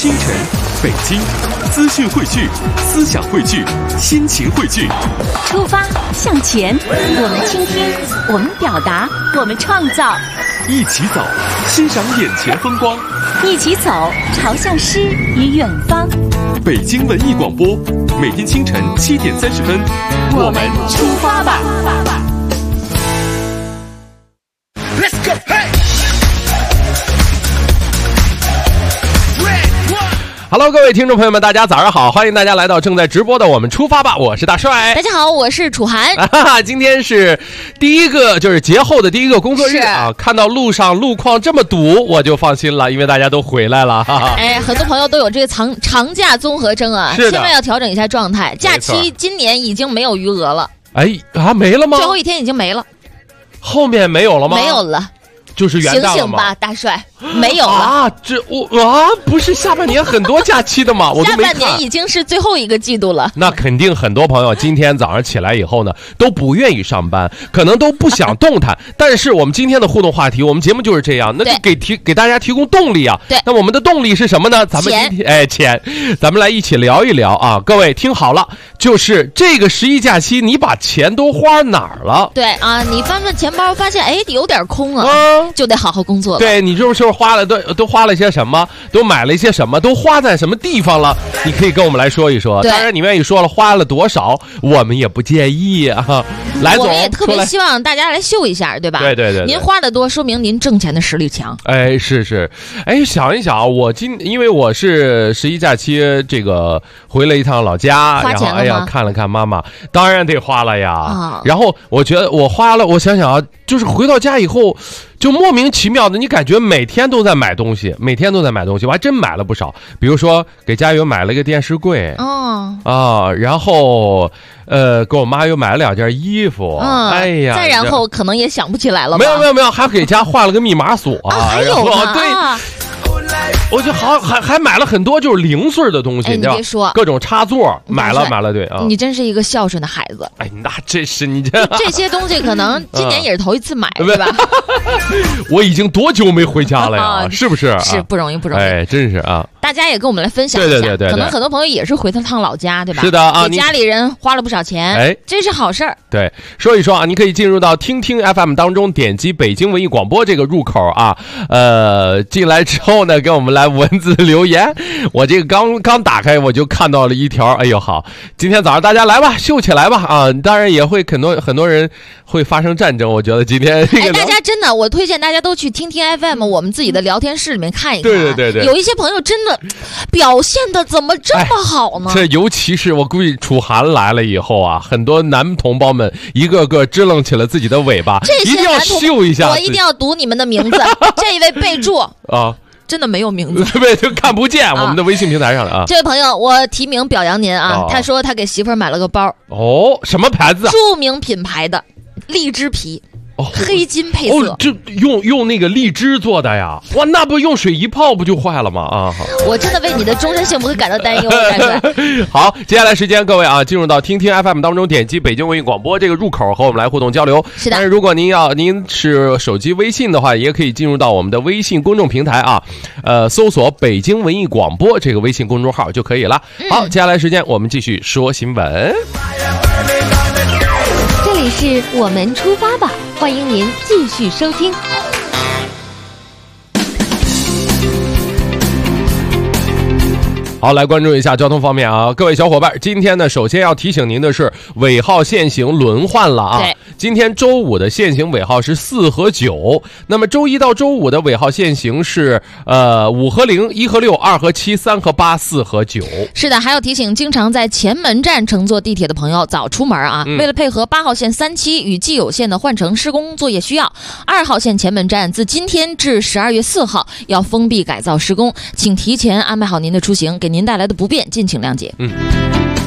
清晨，北京，资讯汇聚，思想汇聚，心情汇聚。 出发向前，我们倾听，我们表达，我们创造。 一起走，欣赏眼前风光。 一起走，朝向诗与远方。 北京文艺广播，每天清晨7点30分， 我们出发吧。 Let's go, hey! Hello， 各位听众朋友们，大家早上好！欢迎大家来到正在直播的我们出发吧，我是大帅。 大家好，我是楚涵。 今天是第一个，就是节后的第一个工作日啊。看到路上路况这么堵，我就放心了，因为大家都回来了。 哎，很多朋友都有这个长假综合征啊，千万要调整一下状态。假期今年已经没有余额了。 哎啊，没了吗？ 最后一天已经没了。 后面没有了吗？ 没有了。 就是元旦了吗？ 醒醒吧，大帅，没有了啊！不是下半年很多假期的吗？我都没看。 下半年已经是最后一个季度了。 那肯定很多朋友今天早上起来以后呢，都不愿意上班，可能都不想动弹。但是我们今天的互动话题，我们节目就是这样，那就给大家提供动力啊。 对， 那我们的动力是什么呢？咱们今天钱，咱们来一起聊一聊啊！各位听好了，就是这个11假期，你把钱都花哪儿了？ 对啊，你翻翻钱包，发现有点空啊。就得好好工作了。 对，你就是花了都花了些什么，都买了一些什么，都花在什么地方了？你可以跟我们来说一说。当然，你愿意说了花了多少，我们也不介意啊。来总， 我们也特别希望大家来秀一下，对吧？ 对。 您花的多，说明您挣钱的实力强。 哎，是。哎，想一想，因为我是11假期这个回了一趟老家，然后看了看妈妈，当然得花了呀。然后我觉得我花了，我想想啊，就是回到家以后。就莫名其妙的，你感觉每天都在买东西，我还真买了不少。比如说给家又买了个电视柜，然后给我妈又买了2件衣服，哎呀， 再然后可能也想不起来了吧？ 没有，还给家换了个密码锁还有呢， 对。我就还买了很多就是零碎的东西， 你别说， 各种插座买了，对啊。 你真是一个孝顺的孩子。 哎，那这是你这些东西可能今年也是头一次买，对吧？ 我已经多久没回家了呀？是不是？ 是不容易。 哎，真是啊。 大家也跟我们来分享一下， 对， 可能很多朋友也是回趟老家，对吧？ 是的啊， 给家里人花了不少钱，哎，这是好事儿。 对，说一说啊，你可以进入到听听 FM 当中，点击北京文艺广播这个入口啊，进来之后呢，给我们来文字留言。我这个刚打开，我就看到了一条，哎呦好，今天早上大家来吧，秀起来吧啊！当然也会很多人会发生战争，我觉得今天这个大家真的，我推荐大家都去听听 FM 我们自己的聊天室里面看一看。 对， 有一些朋友真的表现的怎么这么好呢？ 这尤其是我估计楚涵来了以后啊，很多男同胞们一个个支棱起了自己的尾巴，一定要秀一下。 我一定要读你们的名字。这一位备注啊。真的没有名字， 对，就看不见我们的微信平台上了啊。 这位朋友，我提名表扬您啊！他说他给媳妇儿买了个包， 什么牌子啊？ 著名品牌的荔枝皮。黑金配色， 这用那个荔枝做的呀？哇，那不用水一泡不就坏了吗？啊， 我真的为你的终身幸福感到担忧。 好，接下来时间各位啊，进入到听听 FM 当中，点击北京文艺广播这个入口和我们来互动交流。 是的。 但是如果您是手机微信的话，也可以进入到我们的微信公众平台啊，搜索北京文艺广播这个微信公众号就可以了。好，接下来时间我们继续说新闻。 这里是我们出发吧，欢迎您继续收听。 好，来关注一下交通方面啊，各位小伙伴，今天呢，首先要提醒您的是尾号限行轮换了啊。 对， 今天周五的限行尾号是4和9，那么周一到周五的尾号限行是5和0、1和6、2和7、3和8、4和9。 是的，还要提醒经常在前门站乘坐地铁的朋友早出门啊。为了配合8号线3期与既有线的换乘施工作业需要，2号线前门站自今天至12月4号要封闭改造施工，请提前安排好您的出行，给您带来的不便敬请谅解。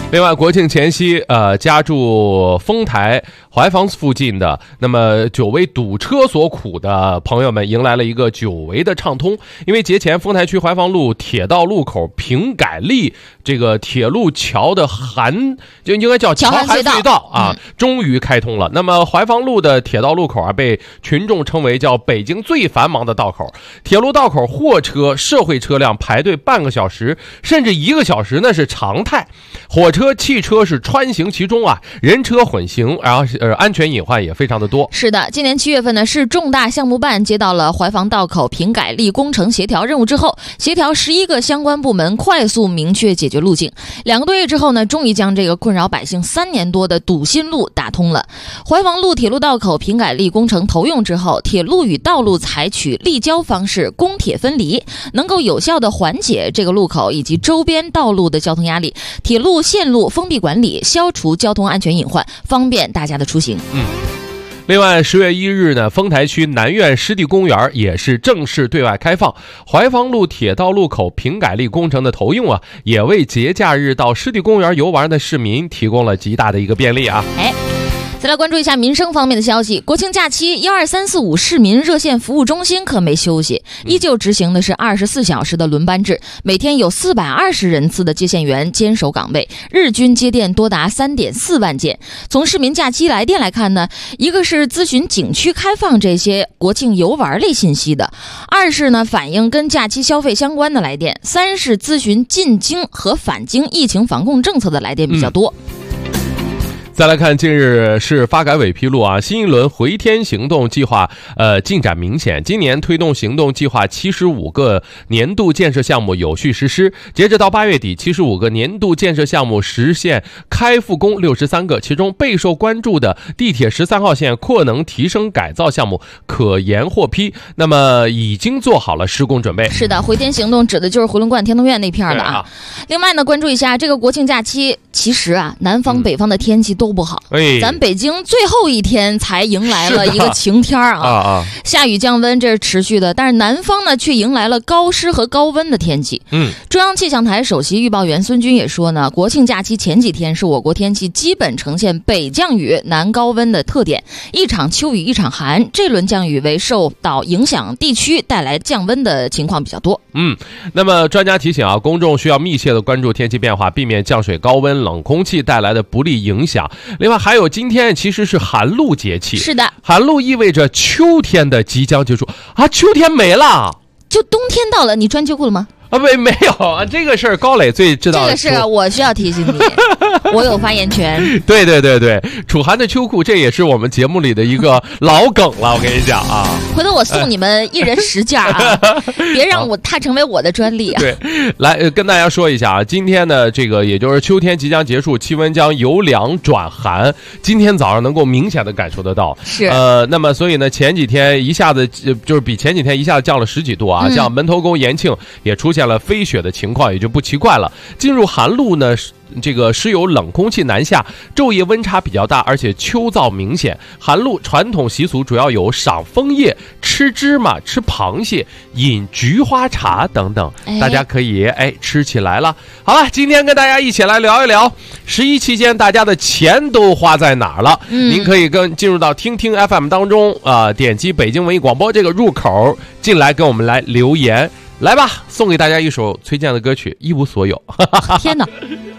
另外，国庆前夕，家住丰台怀房附近的，那么久为堵车所苦的朋友们，迎来了一个久违的畅通。因为节前，丰台区怀房路铁道路口平改立这个铁路桥的就应该叫桥涵隧道啊，终于开通了。那么怀房路的铁道路口啊，被群众称为叫北京最繁忙的道口。铁路道口货车、社会车辆排队半个小时，甚至1个小时那是常态。火车、汽车是穿行其中啊，人车混行，然后安全隐患也非常的多。 是的，今年7月份呢，市重大项目办接到了怀房道口平改立工程协调任务之后，协调11个相关部门快速明确解决路径。2个多月之后呢，终于将这个困扰百姓3年多的堵心路打通了。怀房路铁路道口平改立工程投用之后，铁路与道路采取立交方式，公铁分离，能够有效的缓解这个路口以及周边道路的交通压力，铁路线路封闭管理，消除交通安全隐患，方便大家的出行。 另外，10月1日呢，丰台区南苑湿地公园也是正式对外开放。怀房路铁道路口平改立工程的投用啊，也为节假日到湿地公园游玩的市民提供了极大的一个便利啊。 再来关注一下民生方面的消息。国庆假期12345市民热线服务中心可没休息，依旧执行的是24小时的轮班制，每天有420人次的接线员坚守岗位，日均接电多达3.4万件。从市民假期来电来看呢，一个是咨询景区开放这些国庆游玩类信息的，2是呢反映跟假期消费相关的来电，3是咨询进京和返京疫情防控政策的来电比较多。 再来看，近日市发改委披露啊，新一轮回天行动计划进展明显。今年推动行动计划75个年度建设项目有序实施，截止到8月底，75个年度建设项目实现开复工63个，其中备受关注的地铁13号线扩能提升改造项目可延获批，那么已经做好了施工准备。 是的，回天行动指的就是回龙观天通苑那片的啊。另外呢，关注一下这个国庆假期，其实啊，南方北方的天气都不好，咱北京最后一天才迎来了一个晴天啊，下雨降温这是持续的，但是南方呢却迎来了高湿和高温的天气。中央气象台首席预报员孙军也说呢，国庆假期前几天是我国天气基本呈现北降雨南高温的特点，一场秋雨一场寒，这轮降雨为受到影响地区带来降温的情况比较多。 那么专家提醒啊，公众需要密切的关注天气变化，避免降水高温冷空气带来的不利影响。另外还有今天其实是寒露节气， 是的， 寒露意味着秋天的即将结束啊，秋天没了， 就冬天到了，你穿秋裤了吗？ 没有啊，这个事儿高磊最知道。 这个事儿我需要提醒你，我有发言权。 对，楚寒的秋裤，这也是我们节目里的一个老梗了。我跟你讲啊， 回头我送你们1人10件啊，别让它成为我的专利啊。 对，来跟大家说一下啊，今天的这个也就是秋天即将结束，气温将由凉转寒，今天早上能够明显的感受得到。 是那么所以呢，前几天一下子就是比前几天一下子降了10几度啊，像门头沟、延庆也出现了飞雪的情况，也就不奇怪了。进入寒露呢，这个时有冷空气南下，昼夜温差比较大，而且秋燥明显。寒露传统习俗主要有赏枫叶、吃芝麻、吃螃蟹、饮菊花茶等等，大家可以吃起来了。好了，今天跟大家一起来聊一聊11期间大家的钱都花在哪儿了。您可以进入到听听 FM 当中点击北京文艺广播这个入口进来，跟我们来留言。来吧，送给大家一首崔健的歌曲《一无所有》。 天哪！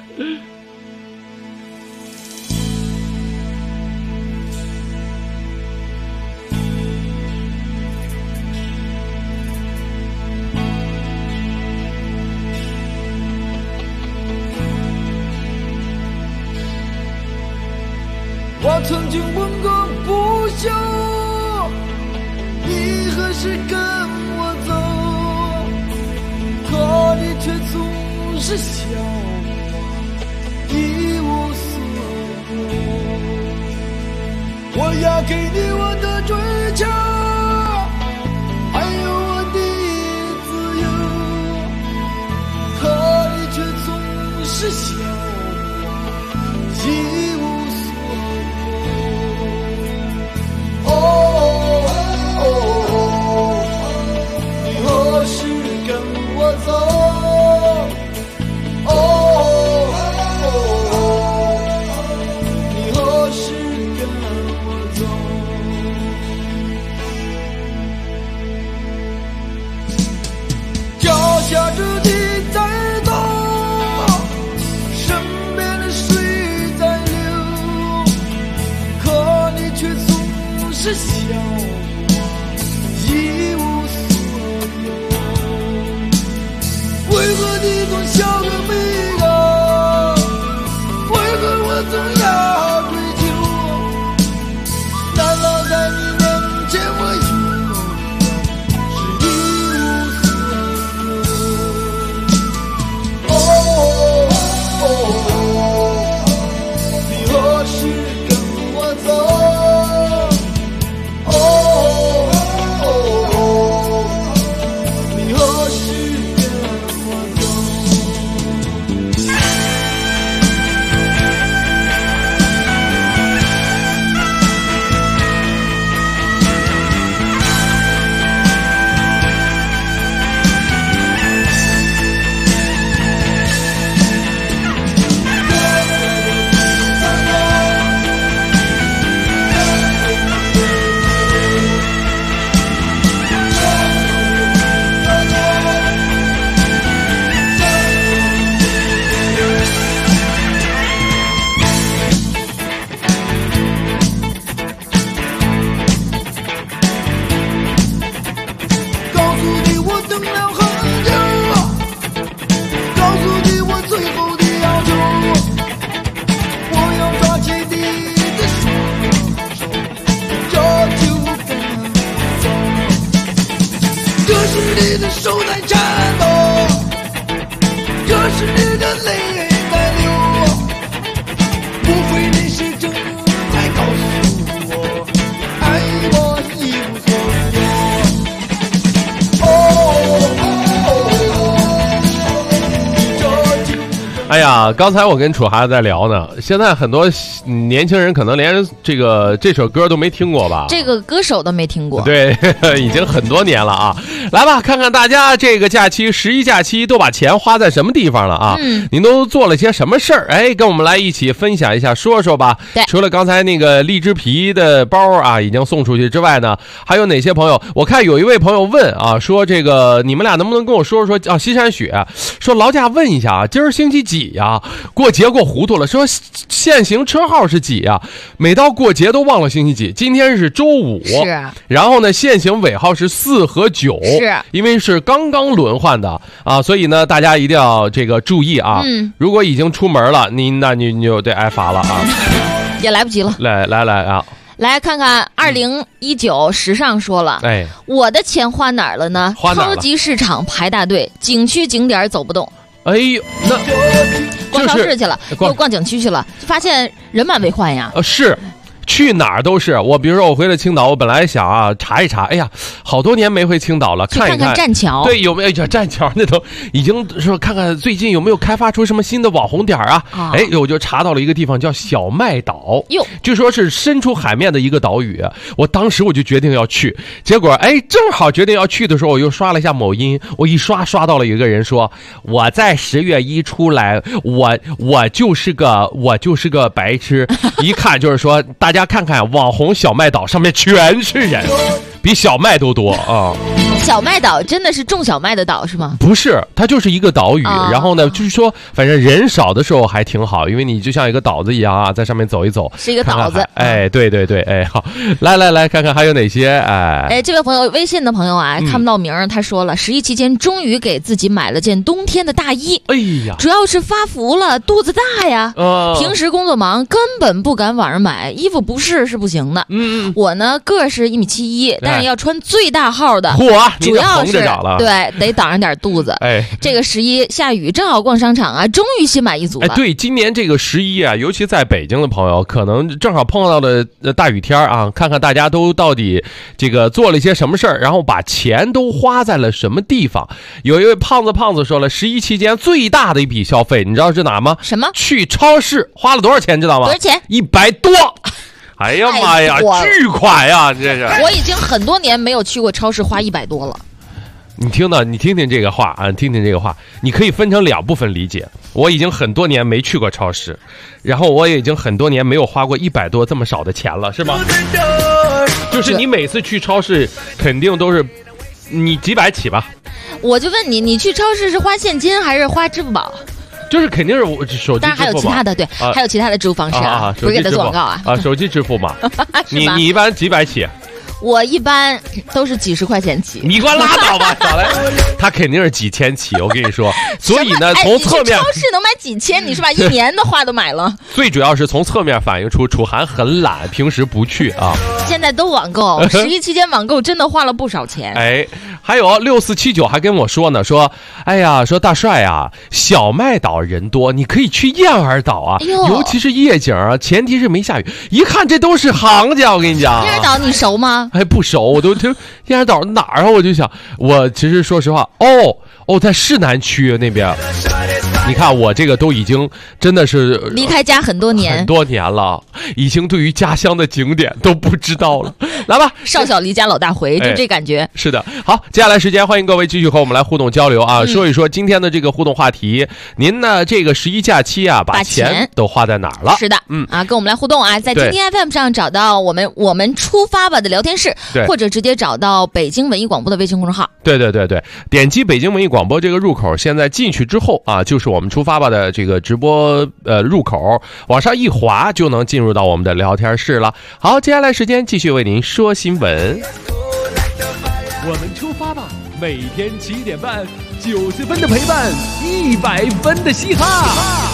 我曾经问个不休，你何时跟我走？可你却总是笑我一无所有。我要给你我的追求，还有我的自由，可你却总是笑我一无所有。你何时跟我走？ 笑一无所有，为何你总像个谜啊？为何我总要追求？难道在你面前我是一无所有？你何时跟我走？你何时跟我走？你的手在颤抖，可是你的泪在流，无非你是正在告诉我，爱我一无所有。哎呀，刚才我跟楚孩子在聊呢，现在很多年轻人可能连这首歌都没听过吧？ 这个歌手都没听过。 对，已经很多年了啊。来吧，看看大家这个假期11假期都把钱花在什么地方了啊？您都做了些什么事儿？哎，跟我们来一起分享一下，说说吧。 对， 除了刚才那个荔枝皮的包啊已经送出去之外呢，还有哪些朋友？我看有一位朋友问啊，说这个你们俩能不能跟我说说啊？西山雪说劳驾问一下啊，今儿星期几呀？过节过糊涂了，说限行车号是几呀？每到过节都忘了星期几，今天是周五， 是。 然后呢，限行尾号是4和9， 是， 因为是刚刚轮换的啊，所以呢，大家一定要这个注意啊。如果已经出门了，那你就得挨罚了啊， 也来不及了。 来啊。 来看看2019时尚说了， 哎， 我的钱花哪儿了呢？ 花哪儿了？ 超级市场排大队，景区景点走不动。 哎呦，那逛超市去了，又逛景区去了，发现人满为患呀。 是。去哪儿都是我，比如说我回了青岛，我本来想啊查一查，哎呀，好多年没回青岛了，看一看栈桥， 对，有没有栈桥那都已经说看看最近有没有开发出什么新的网红点啊？哎，我就查到了一个地方叫小麦岛，据说是伸出海面的一个岛屿。我当时我就决定要去，结果哎，正好决定要去的时候，我又刷了一下某音，我一刷到了一个人说，我在10月1出来，我就是个白痴，一看就是说大家看看网红小麦岛上面全是人，比小麦都多啊！ 小麦岛真的是种小麦的岛是吗？ 不是，它就是一个岛屿。然后呢，就是说，反正人少的时候还挺好，因为你就像一个岛子一样啊，在上面走一走， 是一个岛子。 哎，对，哎，好，来看看还有哪些？哎， 这位朋友，微信的朋友啊，看不到名儿，他说了，11期间终于给自己买了件冬天的大衣。 哎呀， 主要是发福了，肚子大呀。平时工作忙，根本不敢网上买衣服，不是不行的。我呢个是1.71米，但是要穿最大号的。主要是对得挡上点肚子。哎，这个11下雨，正好逛商场啊，终于心满意足了。 哎，对，今年这个11啊，尤其在北京的朋友，可能正好碰到了大雨天啊，看看大家都到底这个做了一些什么事儿，然后把钱都花在了什么地方。有一位胖子说了，11期间最大的一笔消费，你知道是哪吗？ 什么？ 去超市花了多少钱，知道吗？ 多少钱 ？100多。哎呀妈呀，巨款呀！这是我已经很多年没有去过超市花100多了。 你听听这个话啊，听听这个话，你可以分成2部分理解。我已经很多年没去过超市，然后我也已经很多年没有花过100多这么少的钱了，是吗？就是你每次去超市肯定都是你几百起吧？ 我就问你，你去超市是花现金还是花支付宝？ 就是肯定是我手机支付， 当然还有其他的，对，还有其他的支付方式啊，不是给他做广告啊， 手机支付嘛。你一般几百起？ 我一般都是几十块钱起。 你给我拉倒吧，小雷，他肯定是几千起，我跟你说。所以呢，从侧面， 超市能买几千，你是吧？一年的话都买了。 最主要是从侧面反映出楚涵很懒，平时不去啊。 现在都网购，11期间网购真的花了不少钱。 哎，还有6479还跟我说呢，说，哎呀，说大帅啊，小麦岛人多，你可以去燕儿岛啊，尤其是夜景啊，前提是没下雨。一看这都是行家，我跟你讲。 燕儿岛你熟吗？ 哎，不熟，我都燕儿岛哪儿啊？我就想，我其实说实话，在市南区那边。你看我这个都已经真的是离开家很多年了，已经对于家乡的景点都不知道了。来吧， 少小离家老大回，就这感觉。 是的，好，接下来时间欢迎各位继续和我们来互动交流啊，说一说今天的这个互动话题。您呢这个11假期啊，把钱都花在哪儿了？ 是的，跟我们来互动啊，在今天 FM 上找到我们出发吧的聊天室，或者直接找到北京文艺广播的微信公众号。对，点击北京文艺广播这个入口，现在进去之后啊，就是我们出发吧的这个直播入口，往上一滑就能进入到我们的聊天室了。好，接下来时间继续为您说新闻。 我们出发吧，每天7点半，90分的陪伴，100分的嘻哈。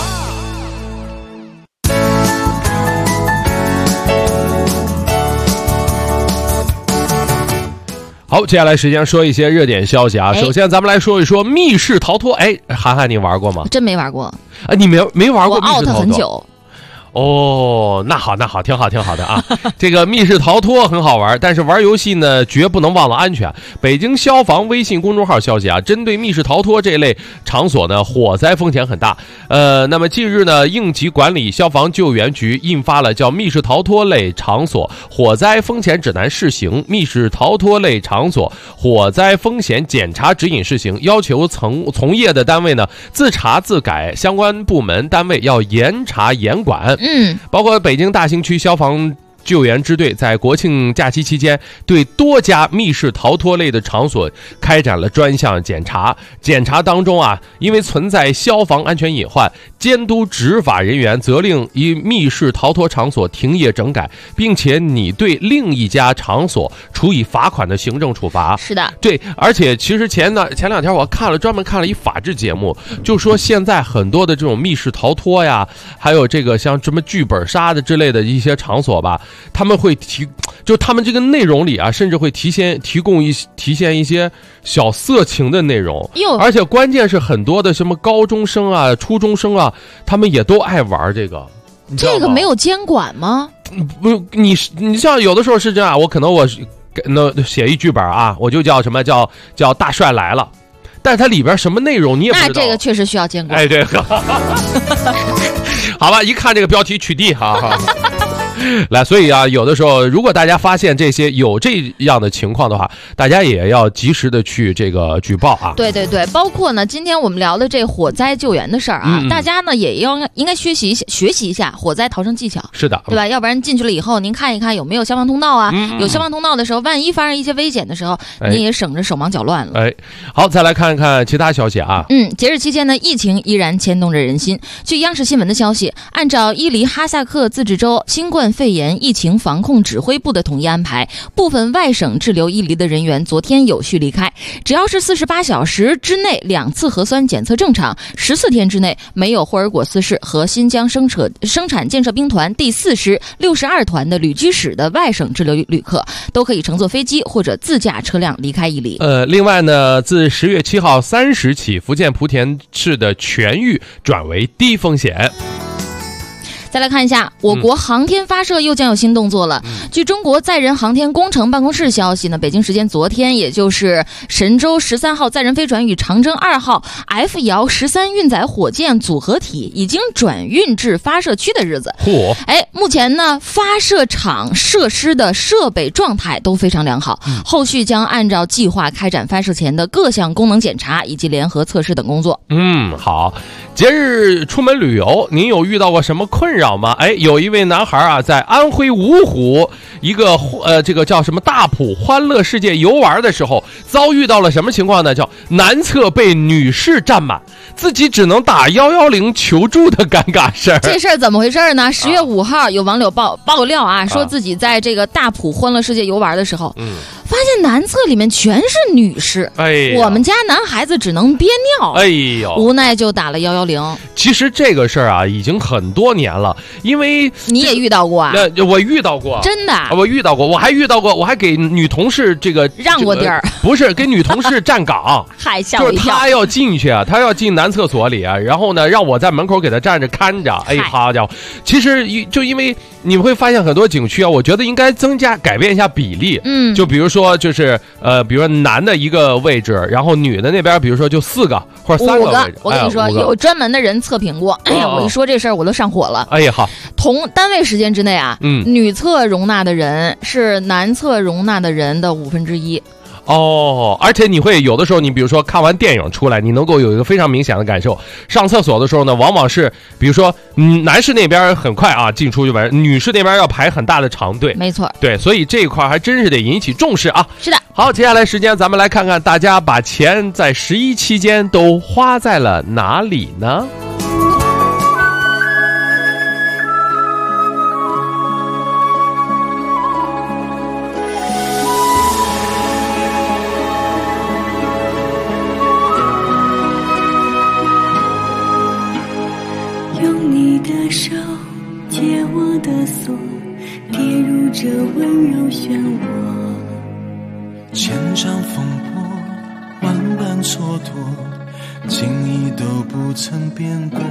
好，接下来时间说一些热点消息啊。首先咱们来说一说密室逃脱。哎，涵涵你玩过吗？ 真没玩过。 啊，你没玩过密室逃脱？ 我 out 很久。 那好，挺好的啊。这个密室逃脱很好玩，但是玩游戏呢，绝不能忘了安全。北京消防微信公众号消息啊，针对密室逃脱这类场所呢，火灾风险很大。那么近日呢，应急管理消防救援局印发了叫《密室逃脱类场所火灾风险指南试行》、《密室逃脱类场所火灾风险检查指引试行》，要求从业的单位呢，自查自改，相关部门单位要严查严管。包括北京大兴区消防救援支队在国庆假期期间对多家密室逃脱类的场所开展了专项检查。检查当中啊，因为存在消防安全隐患，监督执法人员责令以密室逃脱场所停业整改，并且拟对另一家场所处以罚款的行政处罚。 是的， 对，而且其实前两天我专门看了一法制节目，就说现在很多的这种密室逃脱呀，还有这个像什么剧本杀的之类的一些场所吧，他们会就他们这个内容里啊，甚至会体现一些小色情的内容，而且关键是很多的什么高中生啊、初中生啊，他们也都爱玩这个。 这个没有监管吗？ 不，你像有的时候是这样，我可能写一剧本啊，我就叫什么叫大帅来了，但是它里边什么内容你也不知道。 那这个确实需要监管。 哎，对，好吧，一看这个标题取缔哈。来，所以啊，有的时候如果大家发现有这样的情况的话，大家也要及时的去这个举报啊。 对，包括呢，今天我们聊的这火灾救援的事儿啊，大家呢也应该学习一下火灾逃生技巧。 是的， 对吧？要不然进去了以后，您看一看有没有消防通道啊？有消防通道的时候，万一发生一些危险的时候，你也省着手忙脚乱了。 哎，好，再来看看其他消息啊。 节日期间呢，疫情依然牵动着人心。据央视新闻的消息，按照伊犁哈萨克自治州新冠肺炎疫情防控指挥部的统一安排，部分外省滞留伊犁的人员昨天有序离开，只要是48小时之内2次核酸检测正常，14天之内没有霍尔果斯市和新疆生产建设兵团第4师62团的旅居史的外省滞留旅客，都可以乘坐飞机或者自驾车辆离开伊犁。 另外呢，自10月7号30起，福建莆田市的全域转为低风险。 再来看一下，我国航天发射又将有新动作了。据中国载人航天工程办公室消息呢，北京时间昨天，也就是神舟13号载人飞船与长征2号 F 遥13运载火箭组合体已经转运至发射区的日子。目前呢，发射场设施的设备状态都非常良好，后续将按照计划开展发射前的各项功能检查以及联合测试等工作。 好，节日出门旅游，您有遇到过什么困扰扰吗？哎，有一位男孩啊，在安徽芜湖一个这个叫什么大埔欢乐世界游玩的时候，遭遇到了什么情况呢？叫男厕被女士占满，自己只能打110求助的尴尬事儿。 这事儿怎么回事呢？10月5号，有网友爆料啊，说自己在这个大埔欢乐世界游玩的时候，发现男厕里面全是女士，我们家男孩子只能憋尿，无奈就打了110。 其实这个事儿啊，已经很多年了，因为你也遇到过啊？ 我遇到过， 真的， 我遇到过，我还遇到过，我还给女同事这个让过地儿， 不是给女同事站岗， 嗨，吓我一跳。 就是她要进去啊，她要进男厕所里啊，然后呢，让我在门口给她站着看着。哎，好家伙，其实就因为你会发现很多景区啊，我觉得应该改变一下比例，就比如说就是比如说男的一个位置，然后女的那边比如说就4个或者3个位置。 我跟你说，有专门的人测评过。哎呀，我一说这事儿我都上火了。 哎呀，好， 同单位时间之内啊，女厕容纳的人是男厕容纳的人的1/5。 哦，而且你会有的时候，你比如说看完电影出来，你能够有一个非常明显的感受。上厕所的时候呢，往往是比如说，男士那边很快啊进出就完，女士那边要排很大的长队。 没错， 对，所以这一块还真是得引起重视啊。 是的。 好，接下来时间咱们来看看大家把钱在11期间都花在了哪里呢？ 手借我的锁，跌入这温柔漩涡。 千丈风波，万般蹉跎，情谊都不曾变过。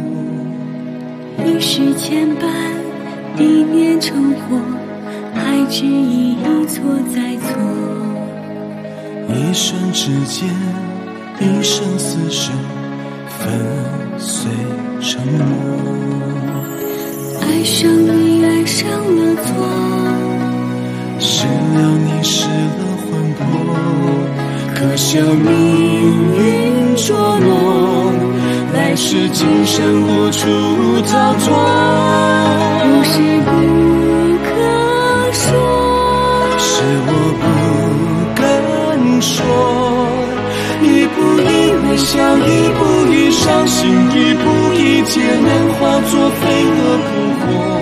一世牵绊，一念成祸，还执意一错再错。 一瞬之间，一生厮守，粉碎沉默。 爱上你，爱上了错， 失了你，失了魂魄。可笑命运捉弄，来世今生无处逃脱。 故事不可说， 是我不敢说。一步一微笑，一步一伤心，一步一劫难化作飞蛾扑火。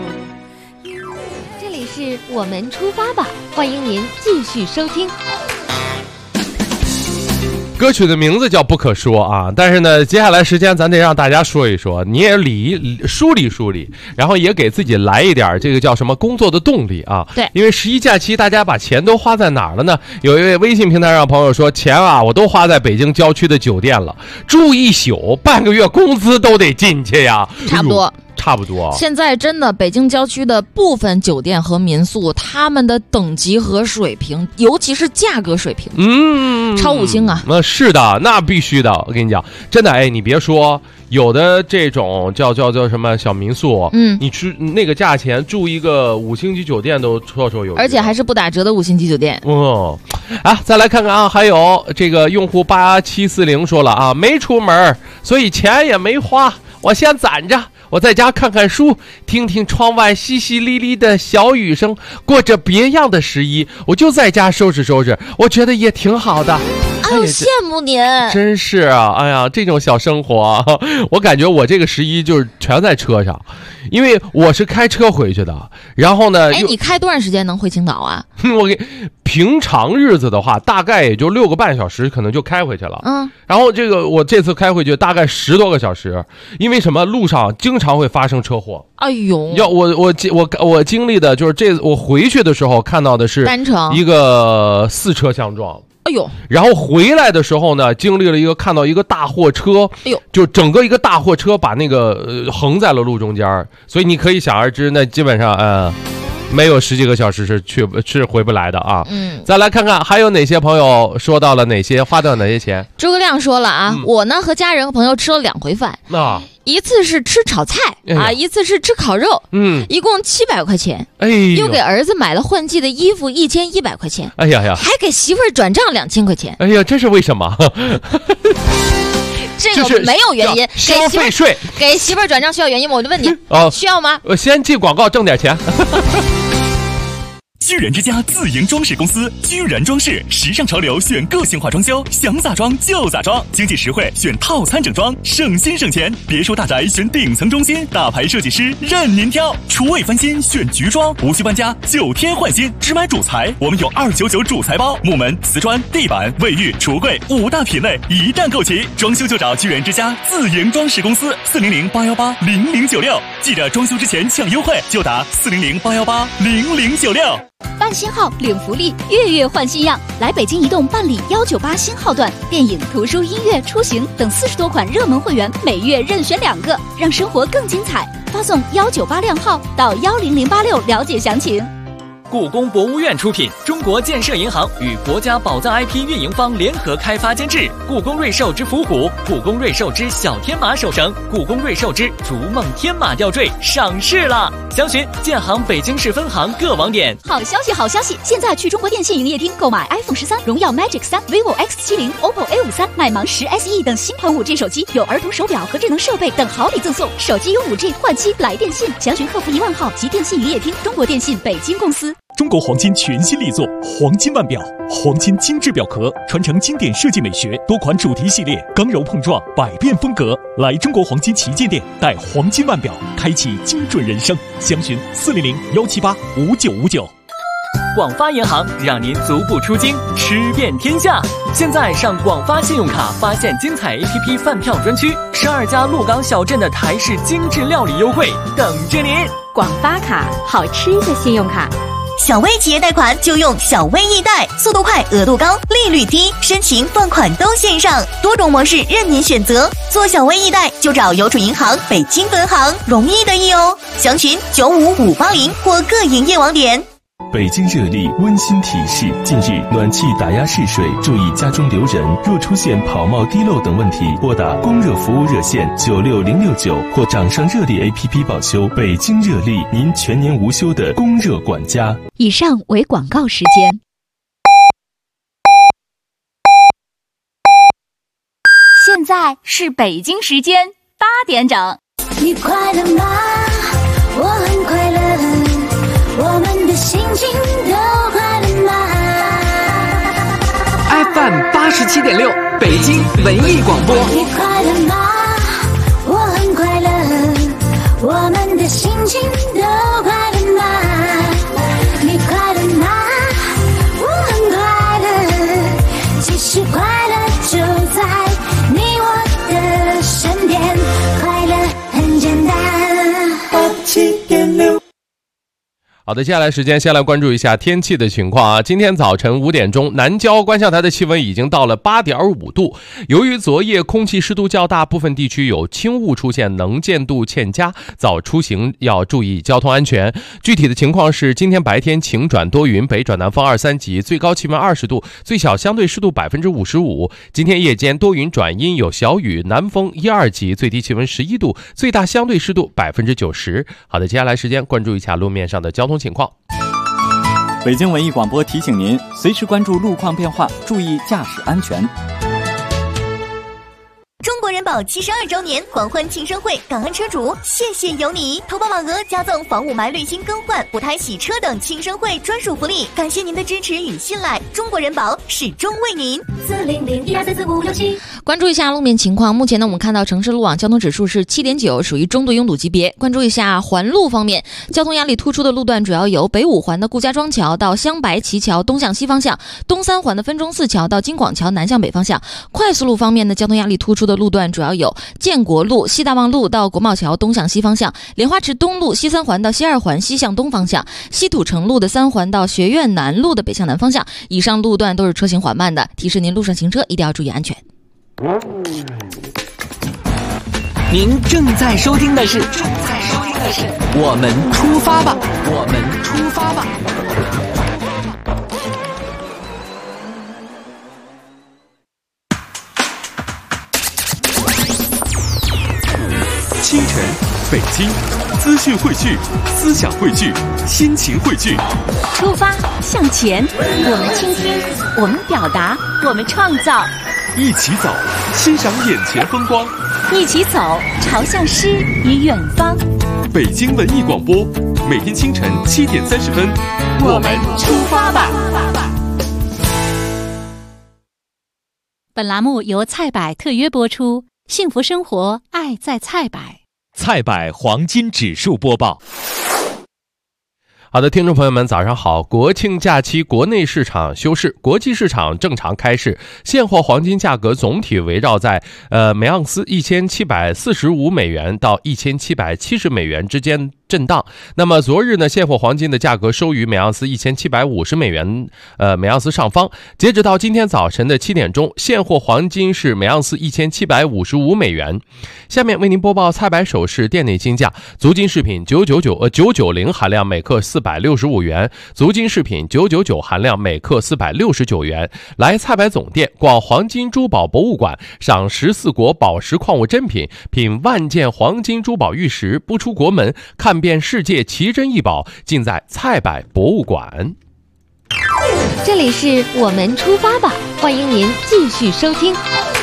这里是我们出发吧，欢迎您继续收听。 歌曲的名字叫不可说啊，但是呢，接下来时间咱得让大家说一说，你也梳理，然后也给自己来一点这个叫什么工作的动力啊。 对， 因为11假期大家把钱都花在哪儿了呢？有一位微信平台上朋友说，钱啊我都花在北京郊区的酒店了，住一宿，半个月工资都得进去呀。差不多。 现在真的北京郊区的部分酒店和民宿，他们的等级和水平，尤其是价格水平，超5星啊。 是的，那必须的。我跟你讲，真的，哎，你别说，有的这种叫什么小民宿，你去那个价钱住一个5星级酒店都绰绰有余， 而且还是不打折的5星级酒店。 再来看看啊，还有这个用户8740说了啊，没出门，所以钱也没花，我先攒着。我在家看看书，听听窗外淅淅沥沥的小雨声，过着别样的11。我就在家收拾，我觉得也挺好的。 哎呦，羡慕您！ 真是啊，哎呀，这种小生活，我感觉我这个11就是全在车上，因为我是开车回去的。然后呢， 你开多长时间能回青岛啊？ 平常日子的话，大概也就6个半小时，可能就开回去了。然后我这次开回去大概10多个小时，因为什么？路上经常会发生车祸。 哎呦， 我经历的就是我回去的时候看到的是单程一个4车相撞。 哎呦， 然后回来的时候呢，经历了看到一个大货车， 哎呦， 就整个一个大货车把那个横在了路中间，所以你可以想而知，那基本上没有10几个小时是回不来的啊。再来看看还有哪些朋友说到了哪些花掉哪些钱。 诸葛亮说了啊，我呢和家人和朋友吃了2回饭，一次是吃炒菜一次是吃烤肉，一共700块钱。又给儿子买了换季的衣服1100块钱。 哎呀呀， 还给媳妇儿转账2000块钱。 哎呀，这是为什么？ 这个没有原因。 消费税给媳妇儿转账需要原因吗？我就问你，需要吗？ 我先进广告挣点钱。 居然之家自营装饰公司，居然装饰，时尚潮流选个性化装修，想咋装就咋装，经济实惠选套餐整装，省心省钱。别墅大宅选顶层中心，大牌设计师任您挑。厨卫翻新选菊装，无需搬家，9天换新。只买主材，我们有299主材包，木门、瓷砖、地板、卫浴、橱柜5大品类一旦购齐，装修就找居然之家自营装饰公司，400-818-0096。记着装修之前抢优惠，就打400-818-0096。 办新号领福利，月月换新样。来北京移动办理198新号段，电影、图书、音乐、出行等40多款热门会员，每月任选2个，让生活更精彩。发送198靓号到10086了解详情。 故宫博物院出品，中国建设银行与国家宝藏 IP 运营方联合开发监制。故宫瑞兽之伏虎、故宫瑞兽之小天马手绳、故宫瑞兽之逐梦天马吊坠上市了，详询建行北京市分行各网点。 好消息，好消息！现在去中国电信营业厅购买 iPhone 13、荣耀 Magic 3、vivo X70、OPPO A53、麦芒10 SE 等新款5G 手机，有儿童手表和智能设备等好礼赠送。手机有5G 换机来电信，详询客服1万号及电信营业厅。中国电信北京公司。 中国黄金全新力作黄金腕表，黄金精致表壳传承经典设计美学，多款主题系列刚柔碰撞，百变风格。来中国黄金旗舰店带黄金腕表，开启精准人生。详询400-178-5959。 广发银行让您足不出京，吃遍天下。现在上广发信用卡发现精彩 APP 饭票专区，12家鹿港小镇的台式精致料理优惠等着您。 广发卡，好吃的信用卡。 小微企业贷款就用小微易贷，速度快，额度高，利率低，申请放款都线上，多种模式任您选择。做小微易贷就找邮储银行北京分行，容易的易哦。详询95580或各营业网点。 北京热力温馨提示：近日暖气打压试水，注意家中留人。若出现跑冒滴漏等问题，拨打供热服务热线96069或掌上热力 APP 报修。北京热力，您全年无休的供热管家。 以上为广告时间。现在是北京时间8点整。 你快乐吗？我很快乐。我们的心情都快乐吗 ？FM 87.6，北京文艺广播。 你快乐吗？我很快乐。我们的心情都快乐吗？你快乐吗？我很快乐。其实快乐就在你我的身边，快乐很简单。87.6。 好的，接下来时间先来关注一下天气的情况啊。今天早晨5点钟，南郊观象台的气温已经到了8.5度。由于昨夜空气湿度较大，部分地区有轻雾出现，能见度欠佳，早出行要注意交通安全。具体的情况是，今天白天晴转多云，北转南风2、3级，最高气温20度，最小相对湿度55%。今天夜间多云转阴，有小雨，南风1、2级，最低气温11度，最大相对湿度90%。好的，接下来时间关注一下路面上的交通情况。 北京文艺广播提醒您，随时关注路况变化，注意驾驶安全。 中国人保72周年狂欢庆生会，感恩车主，谢谢有你！投保满额加赠防雾霾滤芯更换、补胎洗车等庆生会专属福利，感谢您的支持与信赖，中国人保始终为您。 400-1234567。 关注一下路面情况，目前呢，我们看到城市路网交通指数是7.9，属于中度拥堵级别。关注一下环路方面，交通压力突出的路段主要有北5环的顾家庄桥到镶白旗桥东向西方向，东3环的分钟寺桥到京广桥南向北方向。快速路方面呢，交通压力突出的路段主要有建国路、西大望路到国贸桥东向西方向，莲花池东路西3环到西2环西向东方向，西土城路的3环到学院南路的北向南方向。以上路段都是车行缓慢的，提示您路上行车一定要注意安全。 您正在收听的是我们出发吧，我们出发吧。 清晨，北京，资讯汇聚，思想汇聚，心情汇聚。 出发，向前，我们倾听，我们表达，我们创造。 一起走，欣赏眼前风光； 一起走，朝向诗与远方。 北京文艺广播，每天清晨7点30分，我们出发吧。 本栏目由菜百特约播出，幸福生活，爱在菜百。 菜百黄金指数播报。 好的，听众朋友们，早上好！国庆假期，国内市场休市，国际市场正常开市。现货黄金价格总体围绕在每盎司1745美元到1770美元之间震荡。那么昨日呢，现货黄金的价格收于每盎司1750美元，每盎司上方。截止到今天早晨的7点钟，现货黄金是每盎司1755美元。下面为您播报菜百首饰店内金价：足金饰品990含量每克465元，足金饰品999含量每克469元。来菜百总店逛黄金珠宝博物馆，赏14国宝石矿物珍品，品万件黄金珠宝玉石，不出国门，看遍世界奇珍异宝，尽在菜百博物馆。 这里是我们出发吧，欢迎您继续收听。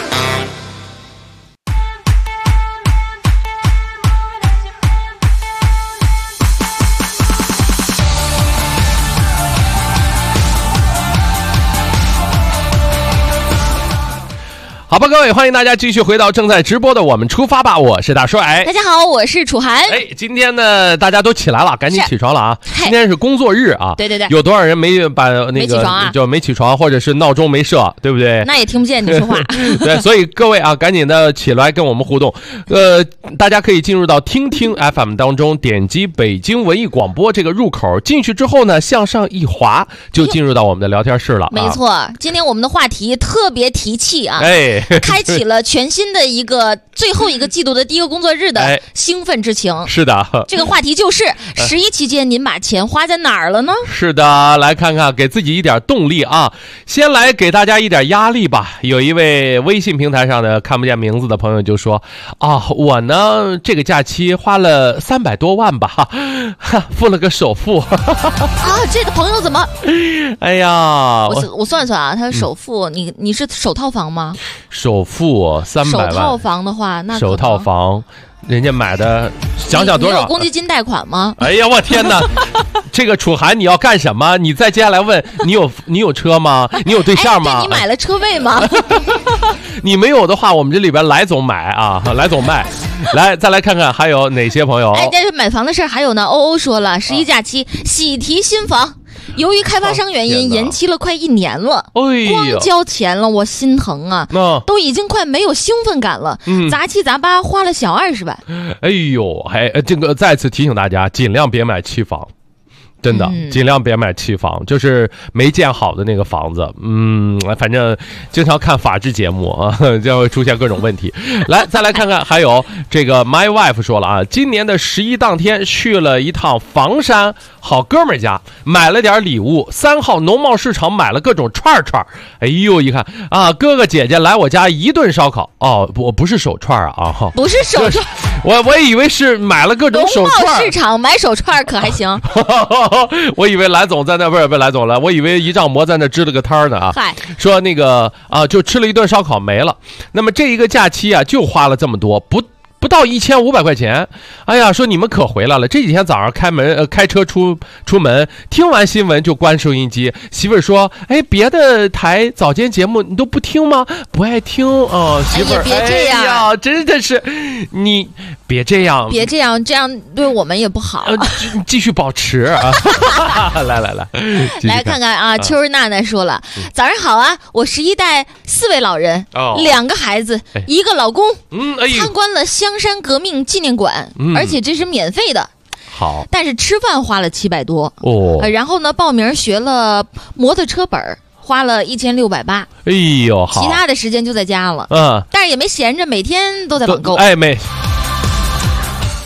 好吧，各位，欢迎大家继续回到正在直播的我们出发吧，我是大帅。 大家好，我是楚涵。 今天呢，大家都起来了，赶紧起床了啊！今天是工作日啊。 对对对。 有多少人没把那个就没起床，或者是闹钟没设，对不对？ 那也听不见你说话。 对，所以各位啊，赶紧的起来跟我们互动。大家可以进入到听听 FM 当中，点击北京文艺广播这个入口，进去之后呢，向上一滑就进入到我们的聊天室了。 没错，今天我们的话题特别提气啊。开启了全新的一个最后一个季度的第一个工作日的兴奋之情。 是的， 这个话题就是11期间您把钱花在哪儿了呢？ 是的，来看看，给自己一点动力啊！先来给大家一点压力吧。有一位微信平台上的看不见名字的朋友就说啊，我呢这个假期花了300多万吧，付了个首付。啊， 这个朋友怎么？ 哎呀， 我算算啊，他首付，你是首套房吗？ 首付300万。 首套房的话，那首套房，人家买的，想想多少？ 你有公积金贷款吗？ 哎呀，我天哪！这个楚涵，你要干什么？你再接下来问你有车吗？你有对象吗？ 你买了车位吗？ 你没有的话，我们这里边来总买啊，来总卖。来，再来看看还有哪些朋友。 但是买房的事儿还有呢。欧欧说了，11假期喜提新房。由于开发商原因延期了快1年了，光交钱了，我心疼啊！都已经快没有兴奋感了，杂七杂八花了小20万。 哎呦，这个再次提醒大家，尽量别买期房。真的，尽量别买期房，就是没建好的那个房子。反正经常看法制节目啊，就会出现各种问题。来，再来看看，还有这个 My Wife 说了啊，今年的11当天去了一趟房山好哥们儿家，买了点礼物。3号农贸市场买了各种串。哎呦，一看啊，哥哥姐姐来我家一顿烧烤。哦，不是手串啊， 不是手串， 我以为是买了各种手串。 农贸市场买手串可还行。 我以为来总在那，不是来总了，我以为一丈魔在那支了个摊儿呢啊。说那个啊，就吃了一顿烧烤没了。那么这一个假期啊，就花了这么多，不到1500块钱。哎呀，说你们可回来了。这几天早上开车出门，听完新闻就关收音机。媳妇儿说：“哎，别的台早间节目你都不听吗？不爱听哦，媳妇儿。 别这样， 哎呀，真的是你别这样， 这样对我们也不好。 继续保持啊！来， 来看看啊，秋儿娜娜说了，早上好啊，我11代4位老人，2个孩子，1个老公，参观了香山革命纪念馆，而且这是免费的。 好， 但是吃饭花了700多然后呢，报名学了摩托车本花了1680。 哎呦，好， 其他的时间就在家了。但是也没闲着，每天都在网购。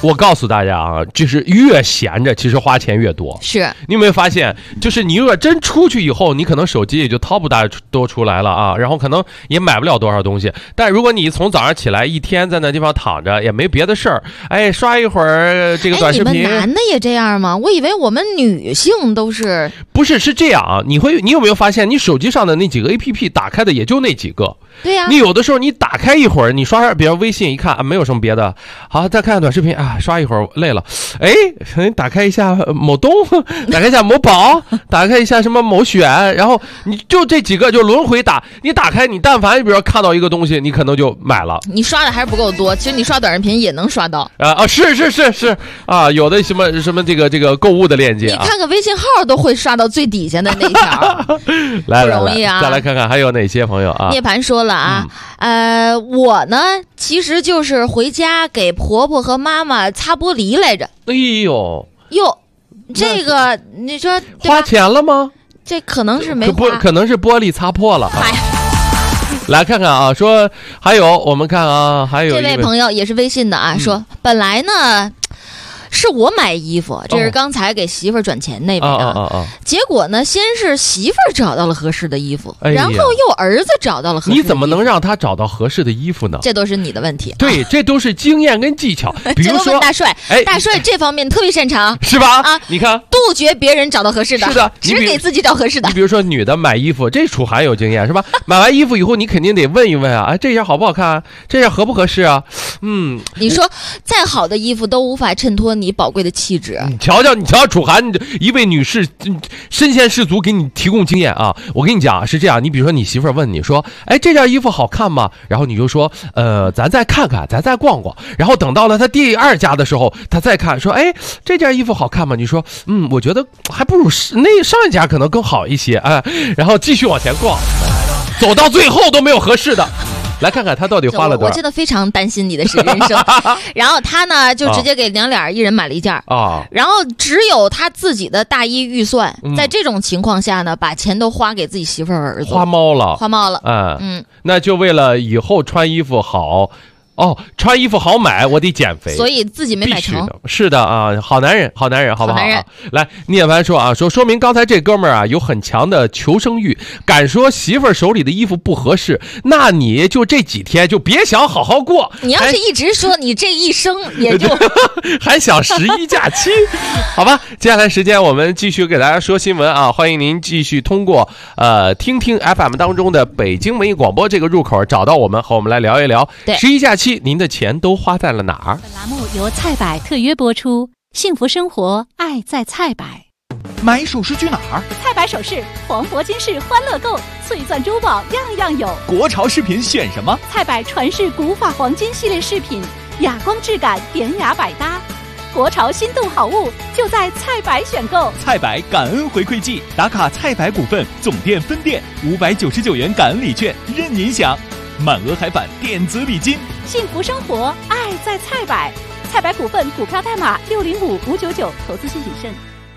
我告诉大家啊，就是越闲着，其实花钱越多。 是你有没有发现，就是你如果真出去以后，你可能手机也就掏不大多出来了啊，然后可能也买不了多少东西。但如果你从早上起来一天在那地方躺着，也没别的事儿，哎，刷一会儿这个短视频。 你们男的也这样吗？我以为我们女性都是。 不是，是这样啊？你有没有发现，你手机上的那几个 APP 打开的也就那几个？ 对呀， 你有的时候你打开一会儿，你刷比如微信一看啊，没有什么别的，好，再看看短视频啊，刷一会儿累了，哎，打开一下某东，打开一下某宝，打开一下什么某选，然后你就这几个就轮回打，你打开你但凡比如看到一个东西，你可能就买了。 你刷的还是不够多，其实你刷短视频也能刷到是啊，有的什么这个购物的链接， 你看个微信号都会刷到最底下的那一条， 来不容易啊。 再来看看还有哪些朋友啊？ 涅槃说了啊，我呢其实就是回家给婆婆和妈妈擦玻璃来着。 哎呦， 这个你说花钱了吗？ 这可能是没花， 可能是玻璃擦破了。来看看啊，说还有我们看啊，还有这位朋友也是微信的啊，说本来呢是我买衣服，这是刚才给媳妇儿转钱那位啊。结果呢，先是媳妇儿找到了合适的衣服，然后又儿子找到了合适的衣服。 你怎么能让他找到合适的衣服呢？ 这都是你的问题。 对，这都是经验跟技巧。比如说大帅，大帅这方面特别擅长， 是吧？啊，你看， 杜绝别人找到合适的， 是的， 只给自己找合适的。 你比如说女的买衣服，这楚涵有经验是吧？买完衣服以后，你肯定得问一问啊，哎，这件好不好看？这件合不合适啊？ 你说再好的衣服都无法衬托你宝贵的气质。 你瞧瞧楚涵一位女士身先士卒给你提供经验啊！我跟你讲是这样，你比如说你媳妇儿问你说，哎，这件衣服好看吗？然后你就说，咱再看看，咱再逛逛。然后等到了他第二家的时候，他再看说，哎，这件衣服好看吗？你说，我觉得还不如那上一家可能更好一些啊。然后继续往前逛，走到最后都没有合适的。来看看他到底花了多少。 我真的非常担心你的人生。然后他呢就直接给娘俩一人买了一件啊，然后只有他自己的大衣预算，在这种情况下呢，把钱都花给自己媳妇儿儿子， 花猫了。那就为了以后穿衣服好。穿衣服好买，我得减肥， 所以自己没买成。 是的啊，好男人，好不好？来，聂凡说啊，说明刚才这哥们儿啊有很强的求生欲，敢说媳妇儿手里的衣服不合适，那你就这几天就别想好好过。 你要是一直说，你这一生也就还想11假期，好吧？接下来时间我们继续给大家说新闻啊，欢迎您继续通过听听 FM 当中的北京文艺广播这个入口找到我们，和我们来聊一聊11假期。您的钱都花在了哪儿？ 本栏目由菜百特约播出，幸福生活，爱在菜百。 买首饰去哪儿？ 菜百首饰，黄铂金饰欢乐购，翠钻珠宝样样有。 国潮饰品选什么？ 菜百传世古法黄金系列饰品，哑光质感，典雅百搭。国潮心动好物就在菜百选购。 菜百感恩回馈季，打卡菜百股份总店分店，599元感恩礼券任您享。满额海返电子礼金， 幸福生活，爱在菜百。菜百股份股票代码605599，投资需谨慎。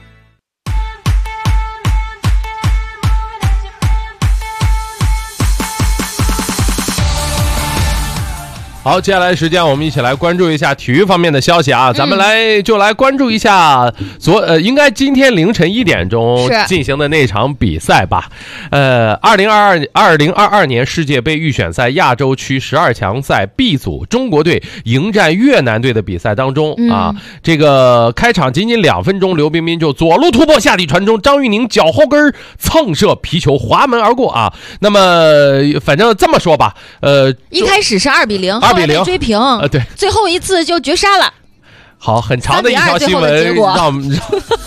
好，接下来时间我们一起来关注一下体育方面的消息啊，咱们来关注一下应该今天凌晨1点钟进行的那场比赛吧。2022年世界杯预选赛亚洲区12强赛 B 组中国队迎战越南队的比赛当中啊，这个开场仅仅2分钟，刘彬彬就左路突破下底传中，张玉宁脚后跟蹭射皮球滑门而过啊。那么反正这么说吧， 一开始是2比0，后来被追平， 对， 最后一次就绝杀了。 好，很长的一条新闻，让我们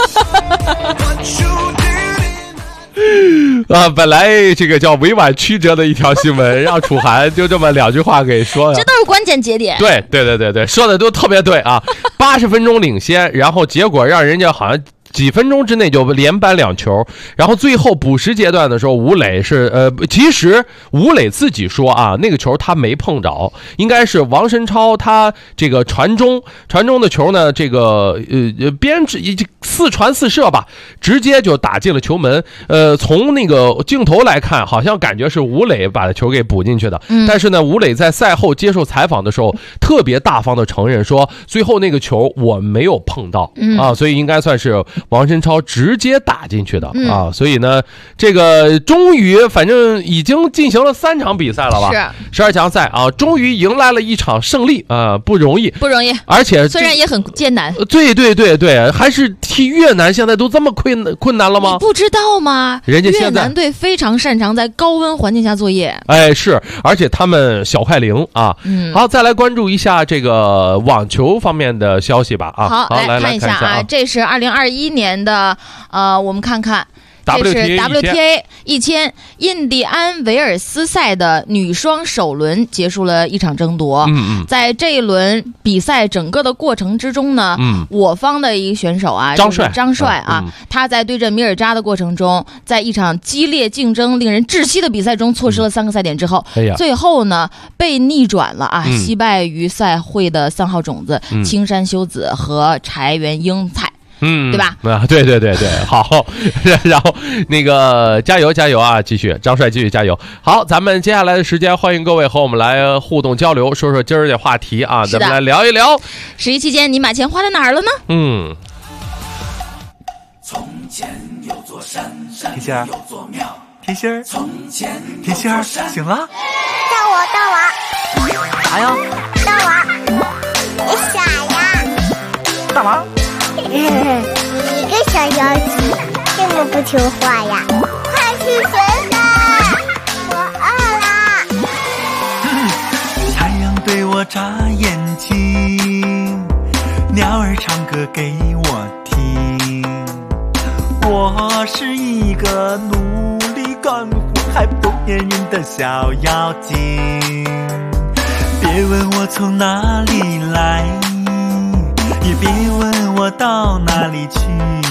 本来这个叫委婉曲折的一条新闻，让楚涵就这么2句话给说了， 这都是关键节点。 对，说的都特别对啊。80分钟领先，然后结果让人家好像几分钟之内就连扳2球，然后最后补时阶段的时候，吴磊是其实吴磊自己说啊，那个球他没碰着，应该是王申超他这个传中的球呢，这个4传4射吧，直接就打进了球门。从那个镜头来看，好像感觉是吴磊把球给补进去的。但是呢，吴磊在赛后接受采访的时候，特别大方的承认说，最后那个球我没有碰到啊，所以应该算是王申超直接打进去的啊。所以呢，这个终于反正已经进行了3场比赛了吧？12强赛啊，终于迎来了一场胜利啊，不容易，而且虽然也很艰难。 对，还是踢越南现在都这么困难了吗？ 你不知道吗？ 人家现在越南队非常擅长在高温环境下作业。 哎，是，而且他们小快灵啊。好，再来关注一下这个网球方面的消息吧啊。 好，来看一下啊，这是2021年的我们看看。这是 WTA 1000印第安维尔斯赛的女双首轮结束了一场争夺。在这一轮比赛整个的过程之中呢，我方的一个选手啊，张帅啊，他在对阵米尔扎的过程中，在一场激烈竞争、令人窒息的比赛中错失了3个赛点之后，最后呢被逆转了啊，惜败于赛会的3号种子青山修子和柴原英菜。对吧？ 对，好，然后那个加油啊！继续，张帅继续加油。好，咱们接下来的时间，欢迎各位和我们来互动交流，说说今儿的话题啊，咱们来聊一聊。 11期间，你把钱花在哪儿了呢？ 从前有座山，山有座庙。甜心儿，从前甜心儿醒了。 到我。 啥呀？ 到我。你傻呀？ 干嘛？ 你个小妖精，这么不听话呀！快去学吧，我饿了。 太阳对我眨眼睛，鸟儿唱歌给我听。我是一个努力干活还不粘人的小妖精。别问我从哪里来，也别问我到哪里去，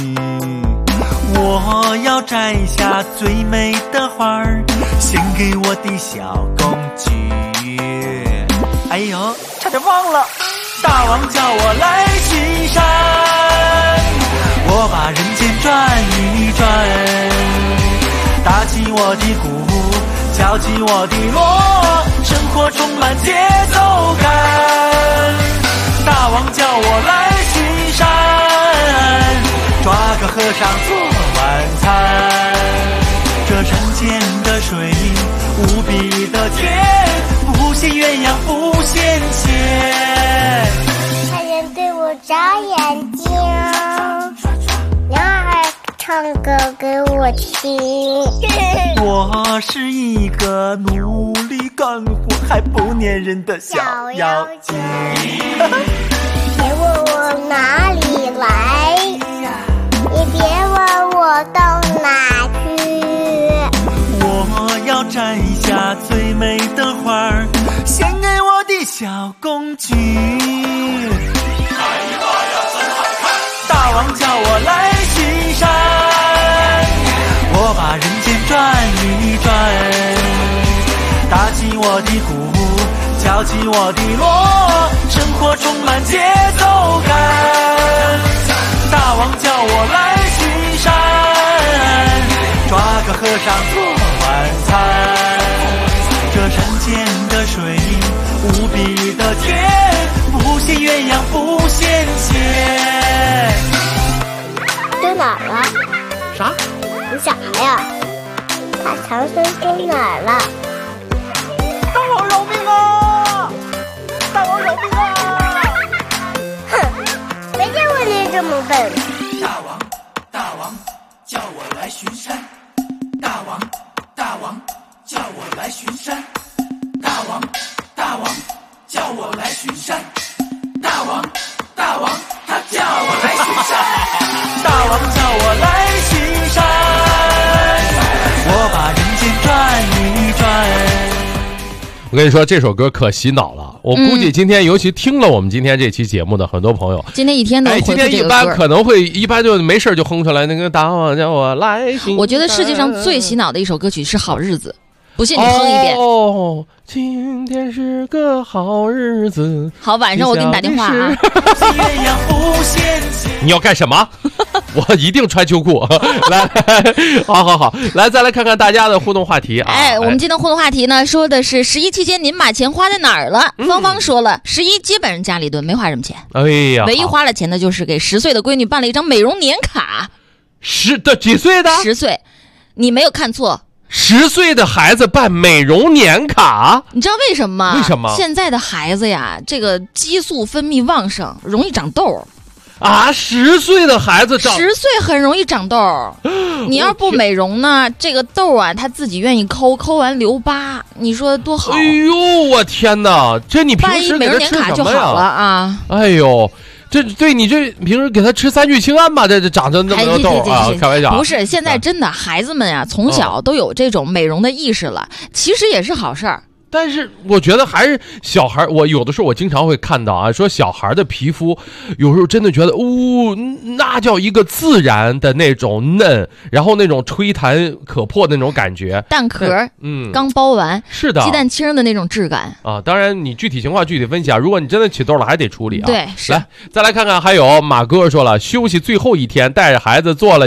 我要摘下最美的花儿，献给我的小公举。哎呦，差点忘了，大王叫我来巡山，我把人间转一转，打起我的鼓，敲起我的锣，生活充满节奏感。大王叫我来巡山，抓个和尚做晚餐。这山间的水无比的甜，不羡鸳鸯不羡仙。 太阳对我眨眼睛，鸟儿唱歌给我听。 我是一个努力干活还不粘人的小妖精。 别问我哪里来，也别问我到哪去， 我要摘下最美的花儿，献给我的小公举。大王叫我来巡山，我把人间转一转，打起我的鼓，敲起我的锣，生活充满节奏感。大王叫我来巡山，抓个和尚做晚餐。这山间的水无比的甜，不羡鸳鸯不羡仙。 丢哪儿了？ 啥？ 你傻呀？把唐僧丢哪儿了？ 大王饶命啊！大王饶命啊！ 哼，没见过你这么笨。 大王叫我来巡山。大王叫我来巡山。大王叫我来巡山。大王他叫我来巡山。大王叫我来巡山，我把人间转一转。 我跟你说，这首歌可洗脑了。我估计今天，尤其听了我们今天这期节目的很多朋友， 今天一天都回复这个歌。 今天一般就没事就哼出来那个大王叫我来。 我觉得世界上最洗脑的一首歌曲是《好日子》，不信你哼一遍。 哦，今天是个好日子。 好，晚上我给你打电话啊。 你要干什么？我一定穿秋裤。来，好，来，再来看看大家的互动话题啊。 我们今天的互动话题呢，说的是11期间您把钱花在哪儿了？芳芳说了，11基本上家里蹲，没花什么钱。 哎呀， 唯一花了钱的就是给10岁的闺女办了一张美容年卡。 几岁的 ？10岁，你没有看错。 10岁的孩子办美容年卡， 你知道为什么吗？ 为什么？ 现在的孩子呀，这个激素分泌旺盛，容易长痘。 啊，10岁的孩子 10岁很容易长痘。你要不美容呢，这个痘啊，他自己愿意抠完留疤，你说多好？ 哎呦，我天哪！这你平时给他吃什么呀？办一美容年卡就好了啊！ 哎呦。对你这平时给他吃3聚氰胺吧，这长成那么多痘啊！开玩笑， 不是现在真的孩子们啊，从小都有这种美容的意识了，其实也是好事儿。 但是我觉得还是小孩，我有的时候我经常会看到啊，说小孩的皮肤有时候真的觉得，那叫一个自然的那种嫩，然后那种吹弹可破的那种感觉， 蛋壳刚剥完， 是的， 鸡蛋清的那种质感啊。当然你具体情况具体分析啊，如果你真的起痘了，还得处理啊。 对，是。 来，再来看看，还有马哥说了，休息最后一天，带着孩子坐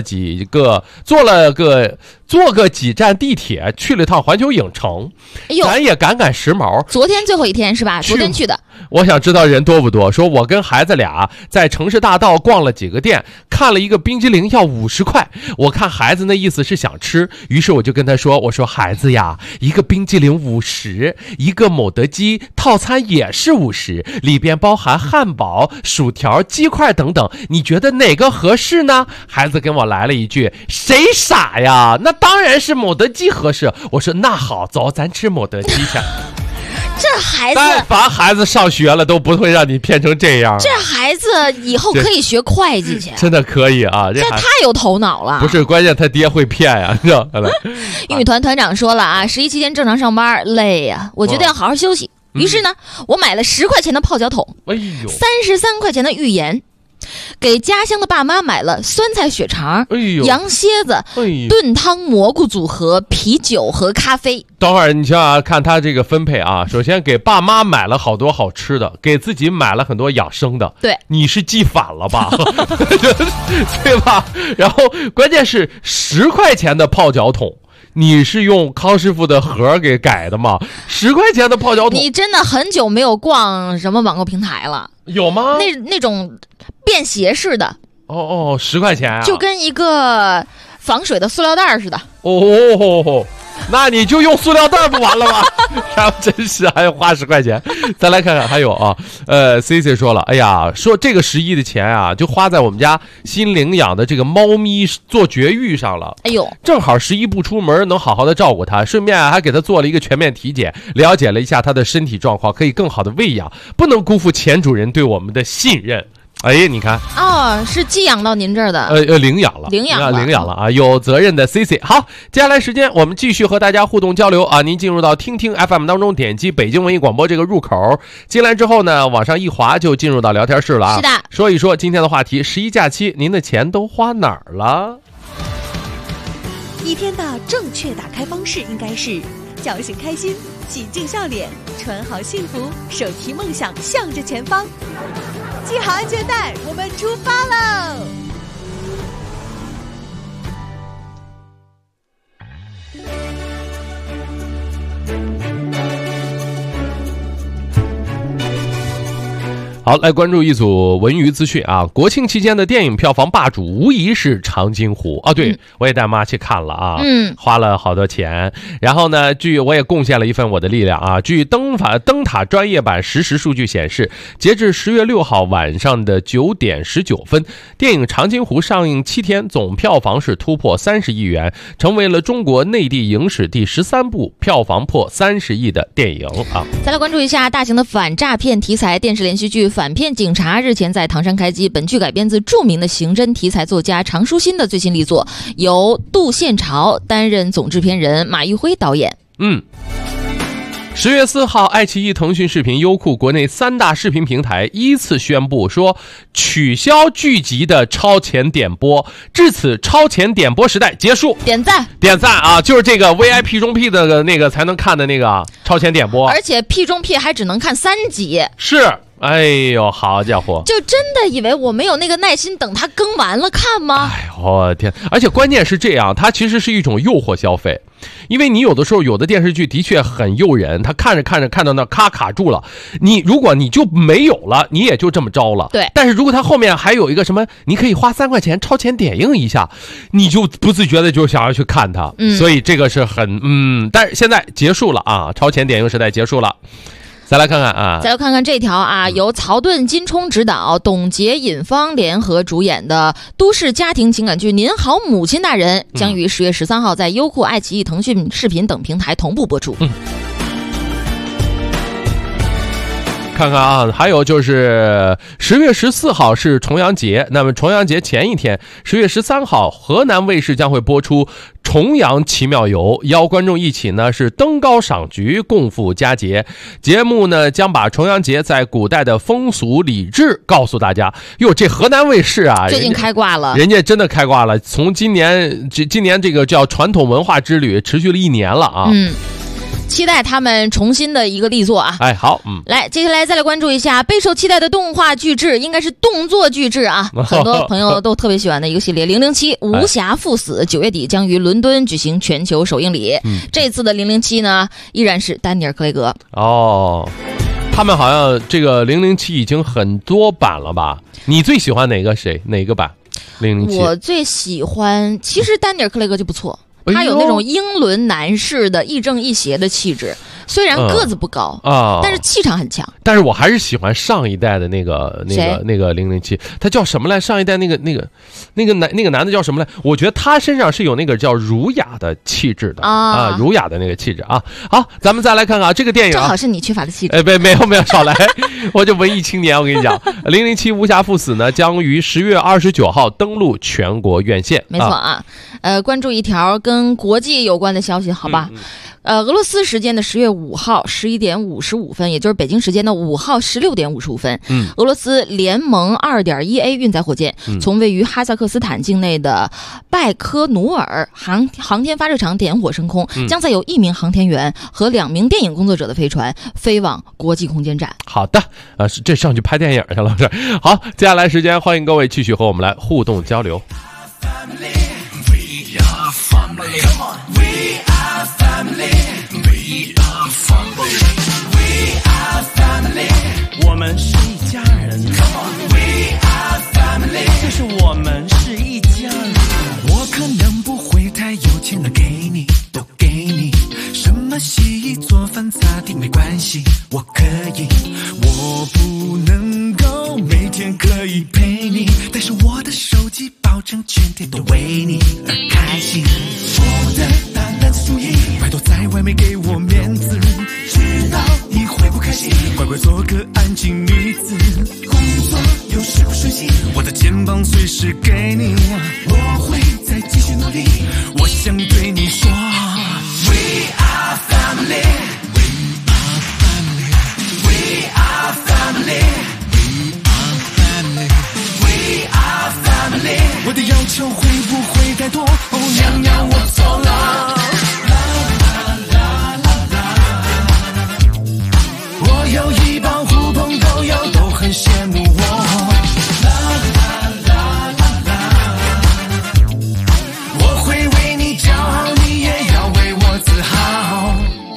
个几站地铁，去了一趟环球影城。哎呦，咱也赶时髦。 昨天最后一天是吧？昨天去的。 我想知道人多不多。说我跟孩子俩在城市大道逛了几个店，看了一个冰激凌要50块。我看孩子那意思是想吃，于是我就跟他说：“我说孩子呀，一个冰激凌50，一个某德鸡套餐也是50，里边包含汉堡、薯条、鸡块等等，你觉得哪个合适呢？”孩子跟我来了一句：“谁傻呀？那当然是某德鸡合适。”我说：“那好，走，咱吃某德鸡去。” 这孩子， 但凡孩子上学了，都不会让你骗成这样。 这孩子以后可以学会计去， 真的可以啊！ 这太有头脑了。 不是，关键他爹会骗呀，你知道吗？ 玉米团团长说了啊，11期间正常上班累呀，我觉得要好好休息。于是呢，我买了10块钱的泡脚桶，33块钱的浴盐。给家乡的爸妈买了酸菜血肠、羊蝎子、炖汤蘑菇组合、啤酒和咖啡。 等会儿你想看他这个分配啊，首先给爸妈买了好多好吃的，给自己买了很多养生的。 对， 你是记反了吧？对吧？然后关键是10块钱的泡脚桶。你是用康师傅的盒给改的吗？10块钱的泡脚桶， 你真的很久没有逛什么网购平台了？ 有吗？ 那种便携式的 ，10块钱啊， 就跟一个防水的塑料袋似的。 那你就用塑料袋不完了吗？然后真是还要花10块钱。再来看看还有啊，CC 说了，哎呀，说这个11的钱啊，就花在我们家新领养的这个猫咪做绝育上了。 哎呦， 正好11不出门，能好好的照顾它，顺便还给它做了一个全面体检，了解了一下它的身体状况，可以更好的喂养，不能辜负前主人对我们的信任。哎，你看是寄养到您这儿的， 领养了啊，有责任的 CC。好，接下来时间我们继续和大家互动交流啊，您进入到听听 FM 当中，点击北京文艺广播这个入口，进来之后呢，往上一滑就进入到聊天室了啊。 是的， 说一说今天的话题，11假期您的钱都花哪儿了？ 一天的正确打开方式应该是叫醒开心，洗净笑脸，穿好幸福，手提梦想向着前方，系好安全带，我们出发喽！ 好，来关注一组文娱资讯啊！国庆期间的电影票房霸主无疑是长津湖啊！对，我也带妈去看了啊，花了好多钱。然后呢，我也贡献了一份我的力量啊！据灯塔专业版实时数据显示，截至10月6号晚上的9点19分，电影《长津湖》上映7天，总票房是突破30亿元，成为了中国内地影史第13部票房破30亿的电影啊！ 再来关注一下大型的反诈骗题材电视连续剧《反骗警察》日前在唐山开机，本剧改编自著名的刑侦题材作家常书欣的最新力作，由杜宪潮担任总制片人，马玉辉导演。 10月4号，爱奇艺、腾讯视频、优酷国内3大视频平台依次宣布说取消剧集的超前点播，至此超前点播时代结束。 点赞啊！就是这个 VIP 中 P 的那个才能看的那个超前点播， 而且 P 中 P 还只能看3集。 是。哎呦，好家伙！ 就真的以为我没有那个耐心等它更完了看吗？ 哎呦，我天！而且关键是这样，它其实是一种诱惑消费，因为你有的时候有的电视剧的确很诱人，它看着看到那卡住了，如果你就没有了，你也就这么着了。 对。 但是如果它后面还有一个什么，你可以花3块钱超前点映一下，你就不自觉的就想要去看它。所以这个是很但是现在结束了啊，超前点映时代结束了。再来看看这条啊，由曹盾、金冲执导，董洁、尹芳联合主演的都市家庭情感剧《您好，母亲大人》将于10月13号在优酷、爱奇艺、腾讯视频等平台同步播出。 看看啊，还有就是10月14号是重阳节，那么重阳节前一天10月13号，河南卫视将会播出重阳奇妙游，邀观众一起呢是登高赏菊，共赴佳节。节目呢将把重阳节在古代的风俗礼制告诉大家。哟，这河南卫视啊， 最近开挂了， 人家真的开挂了。从今年这个叫传统文化之旅持续了1年了啊。 期待他们重新的一个力作啊！ 哎，好， 来，接下来再来关注一下备受期待的动画巨制，应该是动作巨制啊！很多朋友都特别喜欢的一个系列《007无暇赴死》9月底将于伦敦举行全球首映礼。这次的007呢，依然是丹尼尔·克雷格。 哦，他们好像这个007已经很多版了吧？你最喜欢哪个版？007？ 我最喜欢，其实丹尼尔·克雷格就不错。他有那种英伦男士的亦正亦邪的气质，虽然个子不高但是气场很强。 但是我还是喜欢上一代的那个007，他叫什么来？上一代那个男的叫什么来？我觉得他身上是有那个叫儒雅的气质的啊，儒雅的那个气质啊。好，咱们再来看看这个电影， 正好是你缺乏的气质。 哎，没有，少来，我就文艺青年。我跟你讲，007无暇赴死呢，将于10月29号登陆全国院线。 没错啊。关注一条跟国际有关的消息，好吧？俄罗斯时间的10月5号11点55分，也就是北京时间的5号16点55分，俄罗斯联盟 2.1A 运载火箭从位于哈萨克斯坦境内的拜科努尔航天发射场点火升空，将载有1名航天员和2名电影工作者的飞船飞往国际空间站。好的， 这上去拍电影去了。好，接下来时间欢迎各位继续和我们来互动交流。 Come on, we are family. We are family. We are family. 我们是一家人。 Come on, we are family. 就是我们是一家人。 我可能不会太有钱的给你，都给你。什么洗衣做饭擦地没关系，我可以。我不能够每天可以陪你，但是我的手机保证全天都为你而开心。我的大男子主义，拜托在外面给我面子，知道你会不开心，乖乖做个安静女子。工作有时不顺心，我的肩膀随时给你，我会再继续努力。我想对你说 We are family. We are family. We are family. 我的要求会不会太多？哦，娘娘，我错了。我有一帮狐朋狗友，都很羡慕我。我会为你骄傲，你也要为我自豪。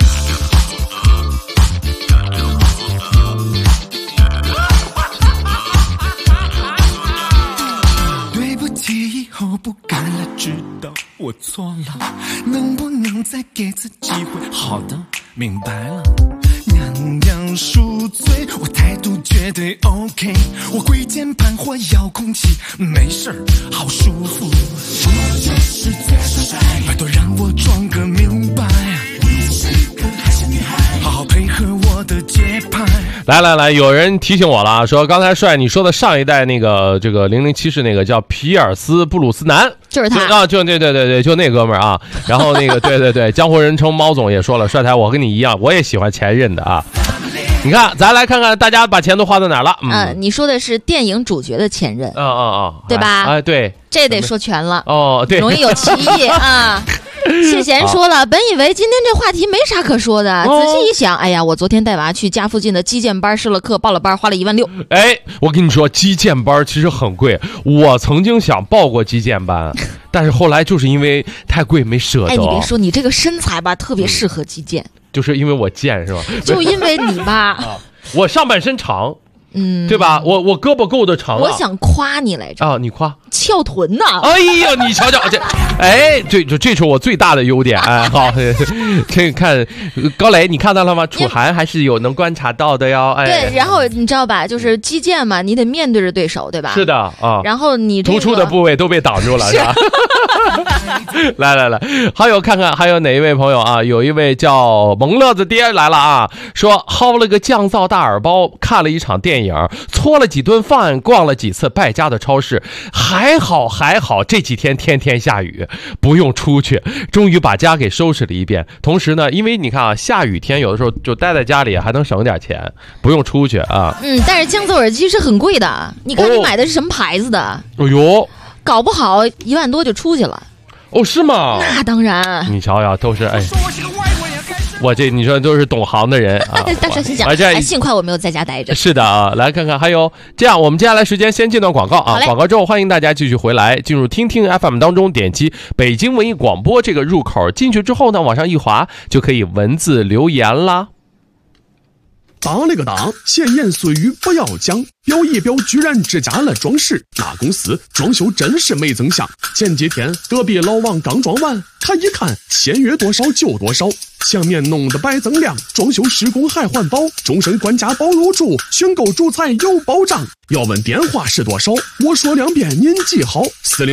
对不起，以后不敢了，知道我错了，能不能再给次机会？好的，明白了。娘娘恕罪，我态度绝对 OK。我挥键盘或遥控器，没事儿，好舒服。我就是最帅帅，拜托让我装个明白。你是个害羞女孩，好好配合我的节拍。 来，有人提醒我了，说刚才帅你说的上一代那个这个007是那个叫皮尔斯布鲁斯南。 就是他啊，就对，就那哥们儿啊。然后那个对，江湖人称猫总也说了，帅台我跟你一样，我也喜欢前任的啊。你看，咱来看看大家把钱都花到哪儿了。 你说的是电影主角的前任，对吧？ 哎，对， 这得说全了哦，对， 容易有歧义啊。谢贤说了，本以为今天这话题没啥可说的，仔细一想，哎呀，我昨天带娃去家附近的击剑班试了课，报了班，花了16000。 哎，我跟你说，击剑班其实很贵，我曾经想报过击剑班，但是后来就是因为太贵没舍得。 哎，你别说，你这个身材吧，特别适合击剑。 就是因为我贱是吧？ 就因为你吧， 我上半身长。对吧？我胳膊够得长啊！ 我想夸你来着啊，你夸翘臀呐！ 哎呦，你瞧瞧这，哎，这是我最大的优点哎。好，这看高磊，你看到了吗？楚涵还是有能观察到的哟。哎， 对，然后你知道吧？就是击剑嘛，你得面对着对手，对吧？ 是的啊。 然后你突出的部位都被挡住了，是吧？来，还有看看还有哪一位朋友啊？有一位叫萌乐子爹来了啊，说薅了个降噪大耳包，看了一场电影，搓了几顿饭，逛了几次败家的超市，还好，这几天天天下雨，不用出去，终于把家给收拾了一遍。同时呢，因为你看啊，下雨天有的时候就待在家里还能省点钱，不用出去啊。 但是降噪耳机是很贵的，你看你买的是什么牌子的？ 哎呦，搞不好1万多就出去了。 哦，是吗？ 那当然。 你瞧瞧，都是哎。我这你说都是懂行的人啊！ 大声心想，幸亏我没有在家待着。 是的啊，来看看还有这样，我们接下来时间先进段广告啊，广告之后欢迎大家继续回来，进入听听 FM 当中，点击北京文艺广播这个入口，进去之后呢，往上一滑就可以文字留言啦。 当了个当，闲言碎语不要讲，表一表居然只加了装饰，那公司装修真是没增项。前几天隔壁老王刚装完，他一看签约多少就多少，墙面弄得白锃亮，装修施工还环保，终身管家包入住，选购主材有保障。要问电话是多少，我说2遍您记好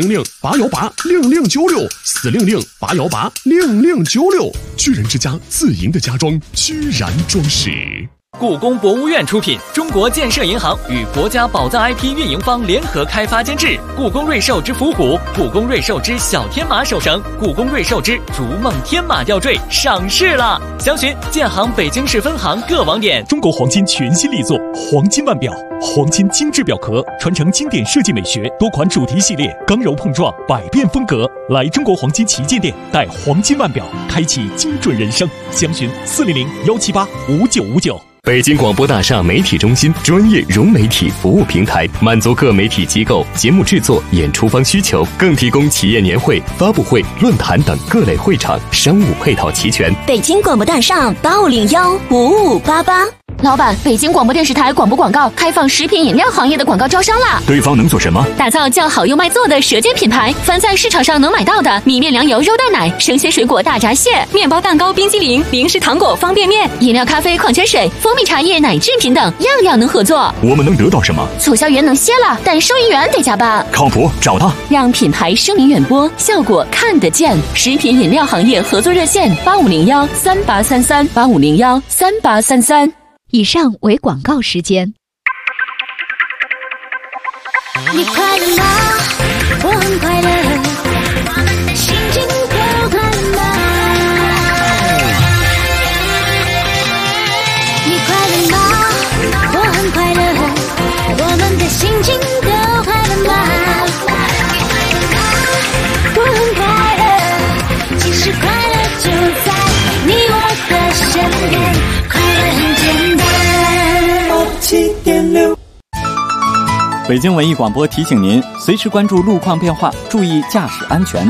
，400-818-0096，400-818-0096。居人之家自营的家装，居然装饰。 故宫博物院出品，中国建设银行与国家宝藏 IP 运营方联合开发监制。故宫瑞兽之伏虎、故宫瑞兽之小天马手绳、故宫瑞兽之逐梦天马吊坠上市了，详询建行北京市分行各网点。 中国黄金全新力作黄金腕表，黄金精致表壳，传承经典设计美学，多款主题系列，刚柔碰撞，百变风格。来中国黄金旗舰店，带黄金腕表，开启精准人生。详询400-178-5959。 北京广播大厦媒体中心专业融媒体服务平台，满足各媒体机构节目制作、演出方需求，更提供企业年会、发布会、论坛等各类会场，商务配套齐全。 北京广播大厦8501-5588。 老板，北京广播电视台广播广告开放食品饮料行业的广告招商啦！ 对方能做什么？ 打造叫好又卖座的舌尖品牌，凡在市场上能买到的米面粮油肉蛋奶、生鲜水果大闸蟹、面包蛋糕、冰激凌、零食糖果、方便面、饮料、咖啡、矿泉水、蜂蜜茶叶、奶制品等，样样能合作。 我们能得到什么？ 促销员能歇了，但收银员得加班。 靠谱，找他， 让品牌声名远播，效果看得见。食品饮料行业合作热线8501-3833，8501-3833。 以上为广告时间。 你快乐吗？我很快乐，心情都快乐吗？你快乐吗？我很快乐，我们的心情都快乐吗？我很快乐，其实快乐就在你我的身边，快乐很简单。7.6。 北京文艺广播提醒您，随时关注路况变化，注意驾驶安全。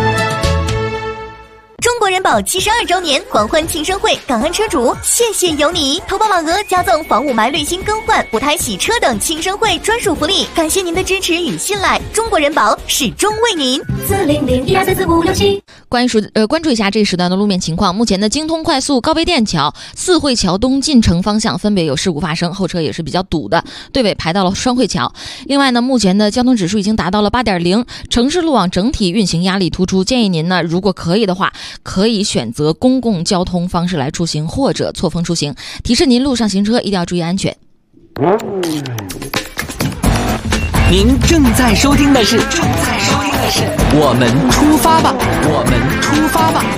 中国人保72周年狂欢庆生会，感恩车主，谢谢有你！投保满额加赠防雾霾、滤芯更换、补胎洗车等庆生会专属福利，感谢您的支持与信赖，中国人保始终为您。400-1234567。 关注一下这一时段的路面情况。目前的京通快速高碑店桥、四惠桥东进城方向分别有事故发生，后车也是比较堵的，队尾排到了双汇桥。另外呢，目前的交通指数已经达到了8.0，城市路网整体运行压力突出，建议您呢，如果可以的话，可以选择公共交通方式来出行，或者错峰出行。提示您路上行车一定要注意安全。 您正在收听的是我们出发吧，我们出发吧。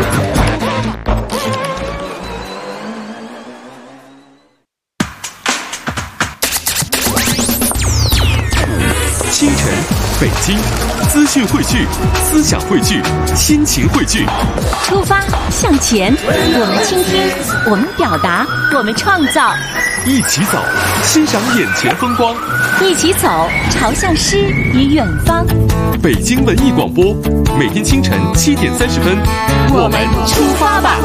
清晨，北京，资讯汇聚，思想汇聚，心情汇聚。 出发向前，我们倾听，我们表达，我们创造。 一起走，欣赏眼前风光。 一起走，朝向诗与远方。 北京文艺广播，每天清晨7点30分， 我们出发吧。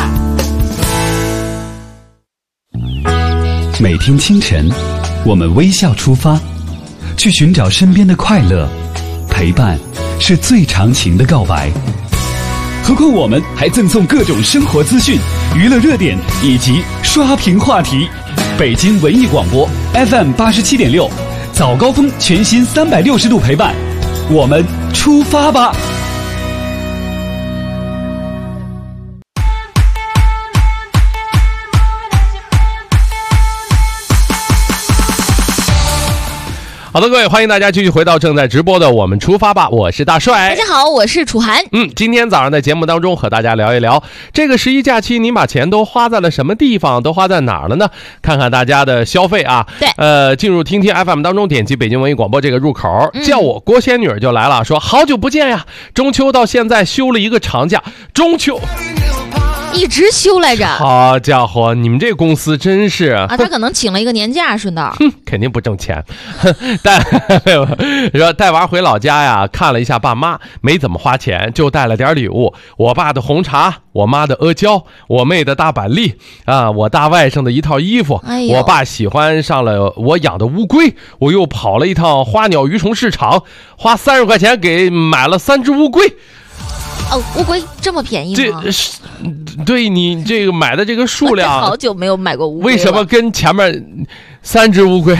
每天清晨，我们微笑出发，去寻找身边的快乐。陪伴是最长情的告白。何况我们还赠送各种生活资讯、娱乐热点以及刷屏话题。北京文艺广播 FM 87.6，早高峰全新360度陪伴，我们出发吧。 好的，各位，欢迎大家继续回到正在直播的《我们出发吧》，我是大帅。 大家好，我是楚涵。 今天早上在节目当中和大家聊一聊这个11假期，您把钱都花在了什么地方，都花在哪儿了呢？看看大家的消费啊。 对， 进入听听 FM 当中，点击北京文艺广播这个入口，叫我郭仙女就来了，说好久不见呀，中秋到现在休了一个长假，中秋。 一直休来着， 好家伙，你们这公司真是啊！ 他可能请了一个年假，顺道， 肯定不挣钱。说带娃回老家呀，看了一下爸妈，没怎么花钱，就带了点礼物。我爸的红茶，我妈的阿胶，我妹的大板栗啊，我大外甥的一套衣服。我爸喜欢上了我养的乌龟，我又跑了一趟花鸟鱼虫市场，花30块钱给买了3只乌龟。 哦，乌龟这么便宜吗？ 对你这个买的这个数量， 好久没有买过乌龟了。 为什么跟前面3只乌龟？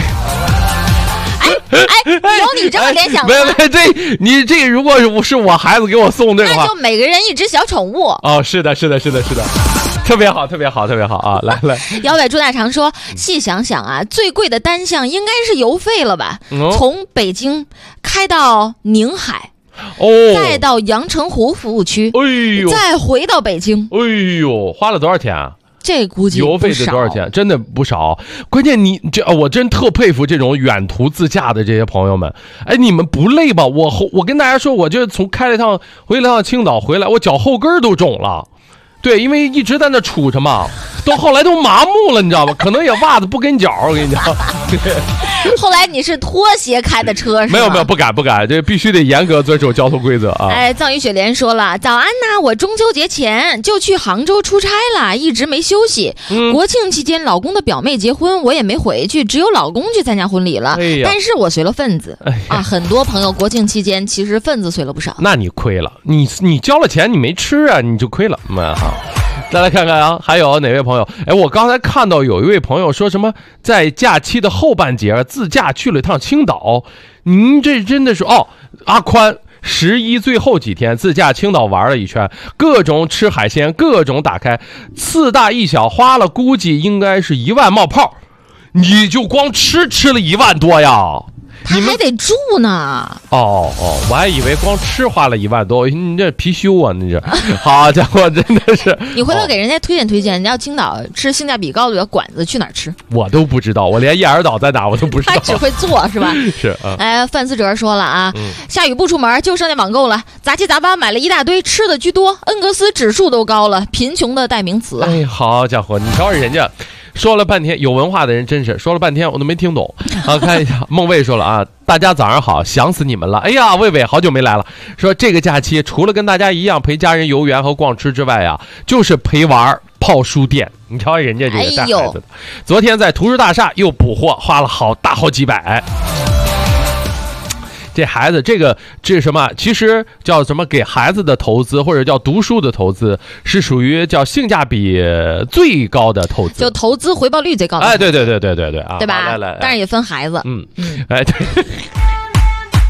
有你这么联想的吗？ 你这如果是我孩子给我送这个话， 那就每个人一只小宠物。 哦，是的，特别好，特别好啊！来， 摇摆朱大长说，细想想啊，最贵的单项应该是油费了吧？从北京开到宁海。再到阳澄湖服务区，再回到北京， 花了多少钱啊？ 这估计油费是多少钱？真的不少。关键我真特佩服这种远途自驾的这些朋友们。哎，你们不累吧？我跟大家说，我就回了一趟青岛回来，我脚后跟都肿了。对，因为一直在那杵着嘛，到后来都麻木了，你知道吗？可能也袜子不跟脚，我跟你讲。 后来你是拖鞋开的车是吗？ 没有，不敢，这必须得严格遵守交通规则啊！ 藏雨雪莲说了，早安呐，我中秋节前就去杭州出差了，一直没休息。国庆期间，老公的表妹结婚，我也没回去，只有老公去参加婚礼了。但是我随了份子啊！很多朋友国庆期间其实份子随了不少。 那你亏了，你交了钱你没吃啊，你就亏了。再来看看啊，还有哪位朋友？我刚才看到有一位朋友说什么，在假期的后半截自驾去了一趟青岛。您这真的是阿宽11最后几天自驾青岛玩了一圈，各种吃海鲜，各种打开，4大1小花了估计应该是1万冒泡，你就光吃了1万多呀？ 他还得住呢。 我还以为光吃花了1万多，你这貔貅啊，你这好家伙，真的是。 你回头给人家推荐，你要青岛吃性价比高的馆子去哪儿吃？ 我都不知道，我连燕儿岛在哪我都不知道。 他只会做是吧？ 是啊。范思哲说了啊，下雨不出门就剩下网购了，杂七杂八买了一大堆，吃的居多，恩格斯指数都高了，贫穷的代名词啊。 好家伙，你瞧人家。说了半天，有文化的人真是说了半天我都没听懂。好，看一下，孟卫说了啊，大家早上好，想死你们了。哎呀，魏魏好久没来了。说这个假期除了跟大家一样陪家人游园和逛吃之外啊，就是陪玩泡书店。你瞧人家这个带孩子的，昨天在图书大厦又补货，花了好几百。这孩子这什么，其实叫什么给孩子的投资，或者叫读书的投资，是属于叫性价比最高的投资， 就投资回报率最高的。 对啊， 对吧？ 来， 但是也分孩子。 对。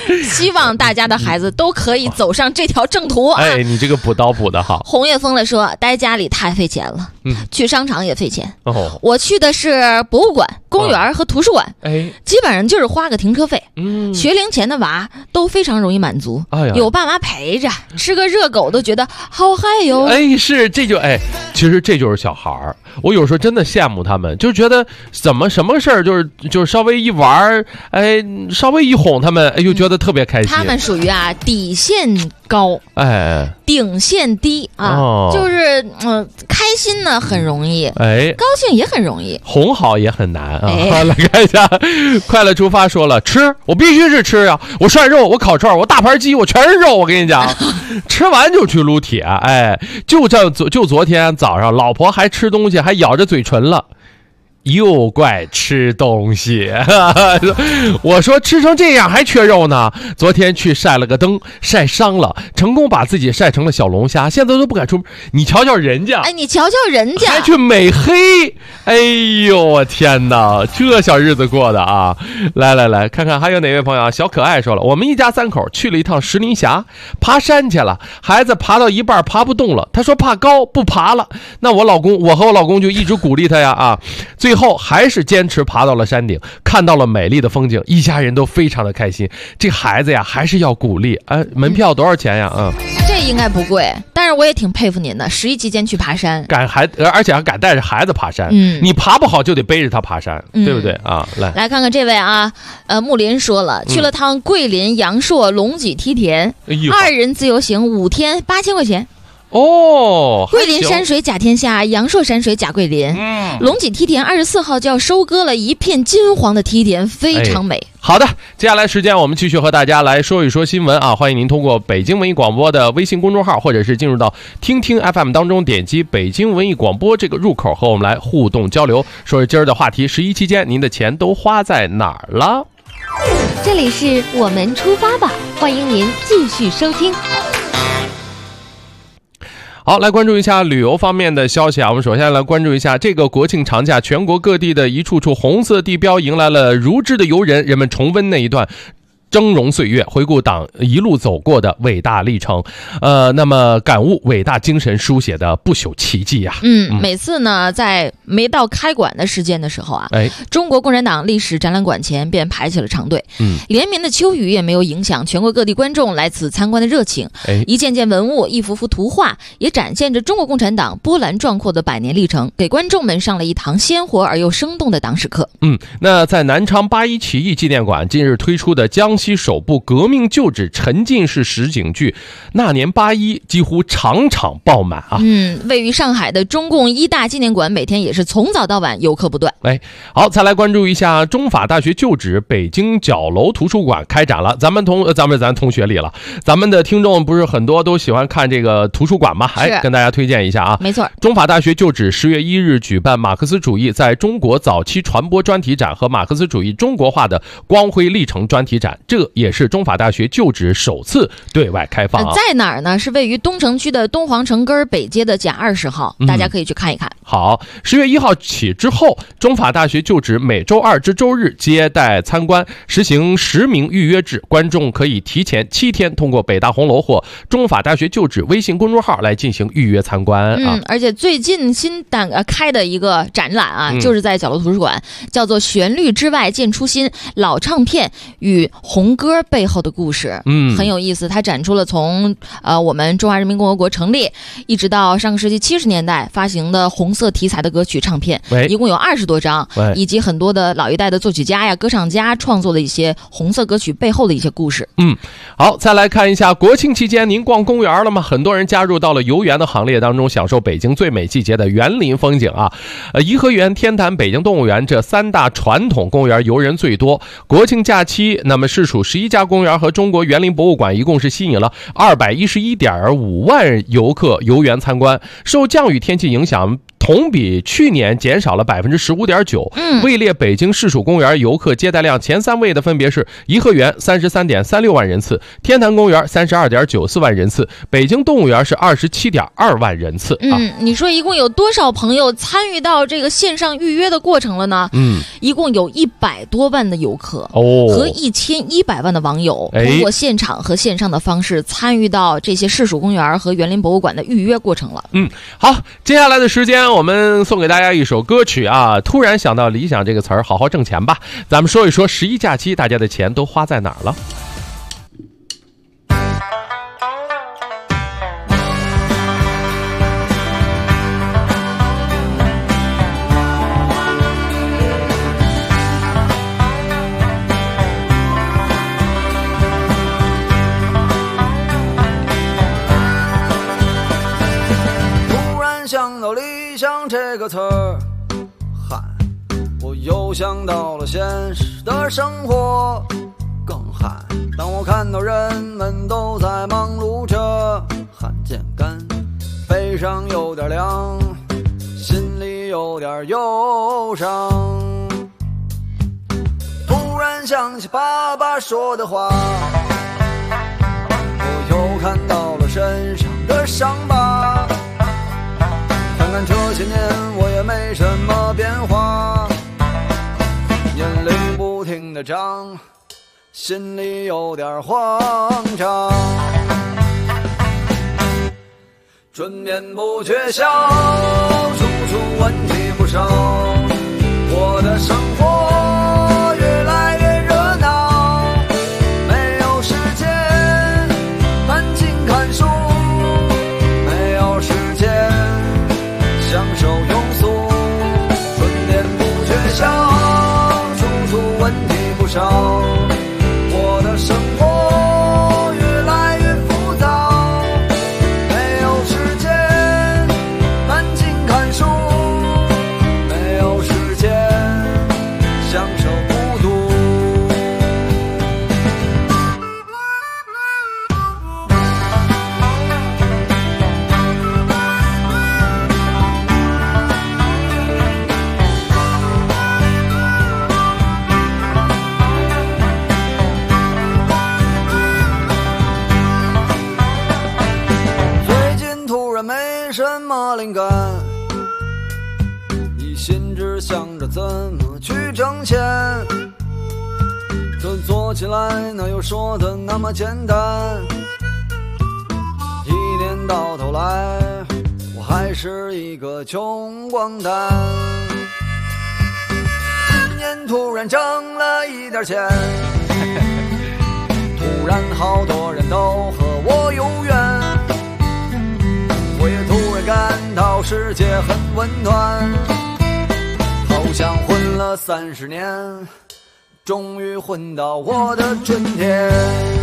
希望大家的孩子都可以走上这条正途啊！ 哎，你这个补刀补的好。 红叶疯了说，待家里太费钱了，去商场也费钱。 哦， 我去的是博物馆、公园和图书馆，基本上就是花个停车费。学龄前的娃都非常容易满足，有爸妈陪着，吃个热狗都觉得好嗨哟。 其实这就是小孩儿。我有时候真的羡慕他们，就觉得什么事儿就是稍微一玩，稍微一哄他们，就觉得特别开心。 他们属于底线高，顶线低啊，就是开心呢很容易，高兴也很容易， 哄好也很难啊。来看一下，快乐出发说了，吃我必须是吃呀，我涮肉，我烤串，我大盘鸡，我全是肉，我跟你讲，吃完就去撸铁，就昨天早上，老婆还吃东西，还咬着嘴唇了。又怪吃东西我说吃成这样还缺肉呢，昨天去晒了个灯，晒伤了，成功把自己晒成了小龙虾，现在都不敢出门。你瞧瞧人家， 你瞧瞧人家还去美黑，哎呦我天哪，这小日子过的啊！来看看还有哪位朋友啊？小可爱说了，我们一家3口去了一趟石林峡，爬山去了，孩子爬到一半爬不动了，他说怕高不爬了，那我和我老公就一直鼓励他呀最后还是坚持爬到了山顶，看到了美丽的风景，一家人都非常的开心。这孩子呀还是要鼓励。门票多少钱呀？ 这应该不贵，但是我也挺佩服您的，11期间去爬山， 而且还敢带着孩子爬山。你爬不好就得背着他爬山，对不对啊？ 来看看这位木林说了，去了趟桂林、阳朔、龙脊、梯田，2人自由行5天，8000块钱。桂林山水甲天下，阳朔山水甲桂林。龙脊梯田24号就要收割了，一片金黄的梯田，非常美。 好的，接下来时间我们继续和大家来说一说新闻啊！欢迎您通过北京文艺广播的微信公众号，或者是进入到听听 FM 当中，点击北京文艺广播这个入口，和我们来互动交流。说说今儿的话题，11期间您的钱都花在哪儿了？ 这里是我们出发吧，欢迎您继续收听。 好，来关注一下旅游方面的消息啊！我们首先来关注一下这个国庆长假，全国各地的一处处红色地标迎来了如织的游人，人们重温那一段峥嵘岁月，回顾党一路走过的伟大历程，那么感悟伟大精神书写的不朽奇迹呀。 每次呢，在没到开馆的时间的时候中国共产党历史展览馆前便排起了长队。连绵的秋雨也没有影响全国各地观众来此参观的热情。一件件文物，一幅幅图画，也展现着中国共产党波澜壮阔的100年历程，给观众们上了一堂鲜活而又生动的党史课。 那在南昌8·1起义纪念馆近日推出的江西首部革命旧址沉浸式实景剧《那年8·1》几乎场场爆满啊！ 位于上海的中共1大纪念馆每天也是从早到晚游客不断。 好，再来关注一下中法大学旧址北京角楼图书馆开展了。咱同学里了，咱们的听众不是很多都喜欢看这个图书馆吗？跟大家推荐一下啊！ 没错， 中法大学旧址10月1日举办马克思主义在中国早期传播专题展和马克思主义中国化的光辉历程专题展，这也是中法大学旧址首次对外开放在哪儿呢？是位于东城区的东皇城根北街的甲20号，大家可以去看一看。 好，10月1号起之后，中法大学旧址每周2至周日接待参观，实行10名预约制，观众可以提前7天通过北大红楼或中法大学旧址微信公众号来进行预约参观而且最近新开的一个展览就是在角楼图书馆，叫做《旋律之外见初心：老唱片与红歌背后的故事》。很有意思，它展出了从我们中华人民共和国成立一直到上个世纪70年代发行的红色题材的歌曲唱片，一共有20多张，以及很多的老一代的作曲家呀、歌唱家创作的一些红色歌曲背后的一些故事。 好，再来看一下国庆期间您逛公园了吗？很多人加入到了游园的行列当中，享受北京最美季节的园林风景啊。颐和园、天坛、北京动物园这3大传统公园游人最多。国庆假期，那么市属11家公园和中国园林博物馆一共是吸引了211.5万游客游园参观。受降雨天气影响， 同比去年减少了15.9%。位列北京市属公园游客接待量前3位的分别是颐和园33.36万人次，天坛公园32.94万人次，北京动物园是27.2万人次。 你说一共有多少朋友参与到这个线上预约的过程了呢？一共有100多万的游客和1100万的网友，通过现场和线上的方式参与到这些市属公园和园林博物馆的预约过程了。 好，接下来的时间我们送给大家一首歌曲啊，突然想到理想这个词儿，好好挣钱吧。咱们说一说11假期大家的钱都花在哪儿了。 想到理想这个词儿，我又想到了现实的生活，更汗。当我看到人们都在忙碌着，汗渐干，背上有点凉，心里有点忧伤。突然想起爸爸说的话，我又看到了身上的伤疤。看看这些年我也没什么变化，年龄不停地长，心里有点慌张。春眠不觉晓，处处问题不少，我的生活越来越热闹，没有时间安静看书，没有时间享受庸俗，春眠不觉晓，处处问题不少，我的生活越来越浮躁，没有时间安静看书，没有时间享受孤独。什么灵感，一心只想着怎么去挣钱，这做起来哪有说的那么简单，一年到头来我还是一个穷光蛋。今年突然挣了一点钱，突然好多人都和我有缘，我也突然感到世界很温暖，好像混了30年，终于混到我的春天。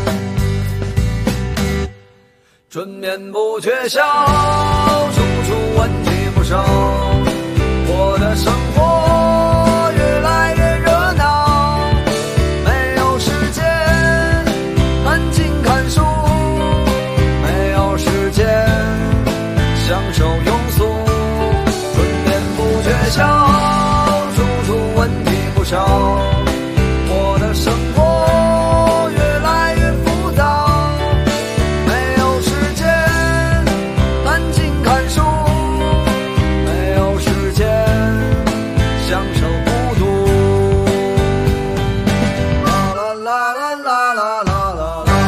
春眠不觉晓，处处问题不少，我的生活越来越热闹，没有时间安静看书，没有时间享受庸俗，春眠不觉晓，处处问题不少，我的生活越来越浮躁，没有时间安静看书，没有时间享受孤独。啦啦啦啦啦啦啦啦。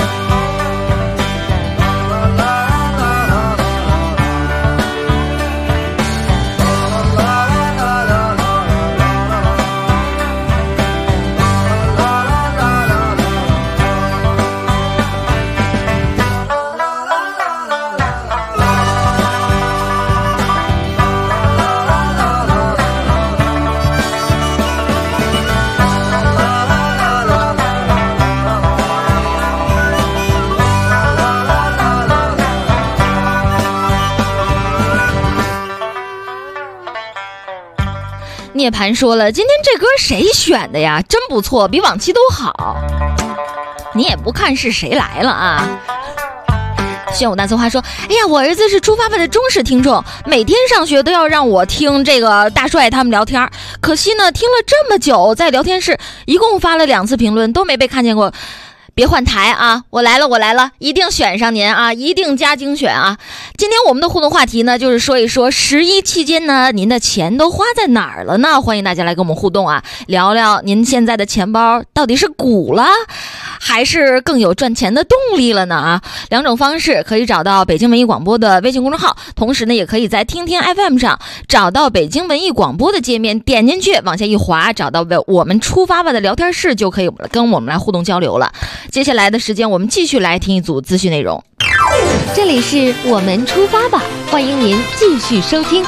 涅槃说了，今天这歌谁选的呀？真不错，比往期都好。你也不看是谁来了啊？ 炫舞大策划说，哎呀，我儿子是出发吧的忠实听众，每天上学都要让我听这个大帅他们聊天，可惜呢听了这么久，在聊天室一共发了2次评论都没被看见过。别换台啊！我来了，一定选上您啊，一定加精选啊！今天我们的互动话题呢，就是说一说11期间呢，您的钱都花在哪儿了呢？欢迎大家来跟我们互动啊，聊聊您现在的钱包到底是鼓了，还是更有赚钱的动力了呢？啊，2种方式可以找到北京文艺广播的微信公众号，同时呢，也可以在听听 FM 上找到北京文艺广播的界面，点进去往下一滑，找到我们出发吧的聊天室，就可以跟我们来互动交流了。接下来的时间，我们继续来听一组资讯内容。 这里是我们出发吧，欢迎您继续收听。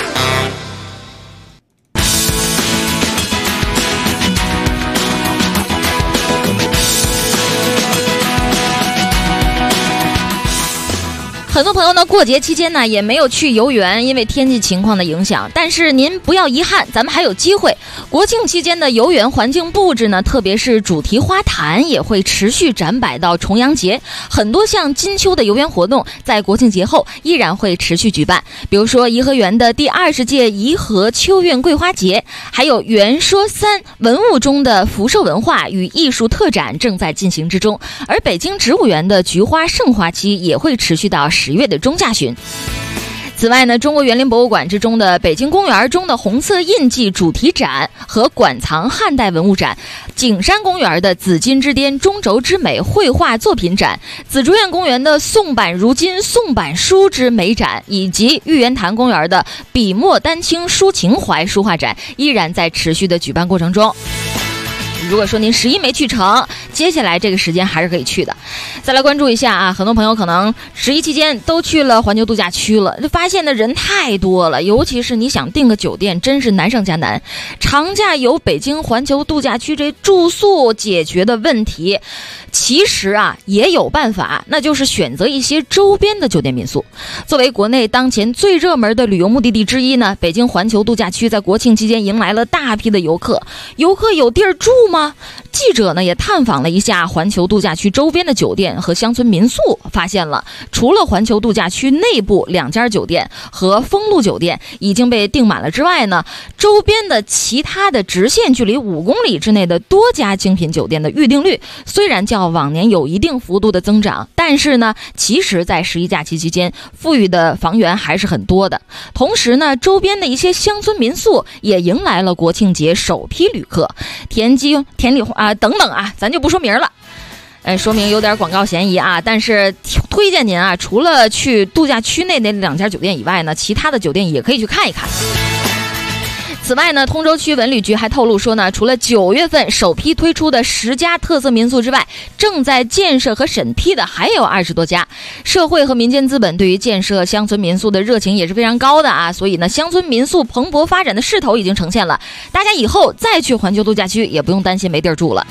很多朋友呢，过节期间呢也没有去游园，因为天气情况的影响。但是您不要遗憾，咱们还有机会。国庆期间的游园环境布置呢，特别是主题花坛也会持续展摆到重阳节。很多项金秋的游园活动在国庆节后依然会持续举办，比如说颐和园的第20届颐和秋韵桂花节，还有园说3文物中的福寿文化与艺术特展正在进行之中。而北京植物园的菊花盛花期也会持续到10月的中下旬。此外呢，中国园林博物馆之中的北京公园中的红色印记主题展和馆藏汉代文物展，景山公园的紫金之巅中轴之美绘画作品展，紫竹院公园的宋版如今宋版书之美展，以及玉渊潭公园的笔墨丹青抒情怀书画展依然在持续的举办过程中。如果说您11没去成，接下来这个时间还是可以去的。再来关注一下啊，很多朋友可能11期间都去了环球度假区了，就发现的人太多了，尤其是你想订个酒店真是难上加难。长假游北京环球度假区这住宿解决的问题，其实啊也有办法，那就是选择一些周边的酒店民宿。作为国内当前最热门的旅游目的地之一呢，北京环球度假区在国庆期间迎来了大批的游客。游客有地儿住吗？记者呢也探访了一下环球度假区周边的酒店和乡村民宿，发现了除了环球度假区内部2家酒店和丰路酒店已经被订满了之外呢，周边的其他的直线距离5公里之内的多家精品酒店的预订率虽然较往年有一定幅度的增长，但是呢，其实在11假期期间富裕的房源还是很多的。同时呢，周边的一些乡村民宿也迎来了国庆节首批旅客，田里啊等等啊，咱就不说名了。说明有点广告嫌疑啊，但是推荐您啊，除了去度假区内那2家酒店以外呢，其他的酒店也可以去看一看。此外呢，通州区文旅局还透露说呢，除了9月份首批推出的10家特色民宿之外，正在建设和审批的还有20多家。社会和民间资本对于建设乡村民宿的热情也是非常高的啊，所以呢，乡村民宿蓬勃发展的势头已经呈现了。大家以后再去环球度假区也不用担心没地儿住了。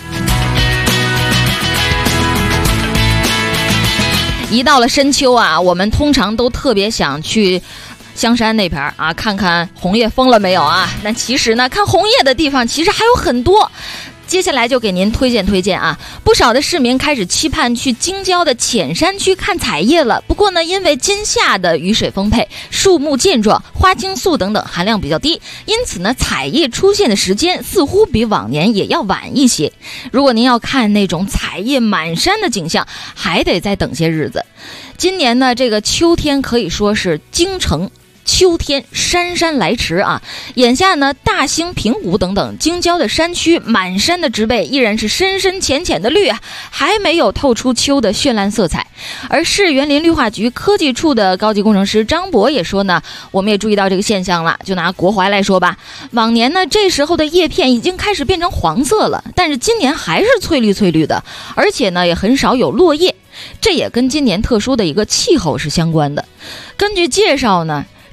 一到了深秋啊，我们通常都特别想去香山那边啊，看看红叶疯了没有啊？但其实呢，看红叶的地方其实还有很多。接下来就给您推荐啊，不少的市民开始期盼去京郊的浅山区看彩叶了。不过呢，因为今夏的雨水丰沛，树木健壮，花青素等等含量比较低，因此呢，彩叶出现的时间似乎比往年也要晚一些。如果您要看那种彩叶满山的景象，还得再等些日子。今年呢，这个秋天可以说是京城秋天姗姗来迟啊！眼下呢，大兴平谷等等京郊的山区，满山的植被依然是深深浅浅的绿啊，还没有透出秋的绚烂色彩。而市园林绿化局科技处的高级工程师张博也说呢，我们也注意到这个现象了。就拿国槐来说吧，往年呢这时候的叶片已经开始变成黄色了，但是今年还是翠绿的，而且呢也很少有落叶，这也跟今年特殊的一个气候是相关的。根据介绍呢，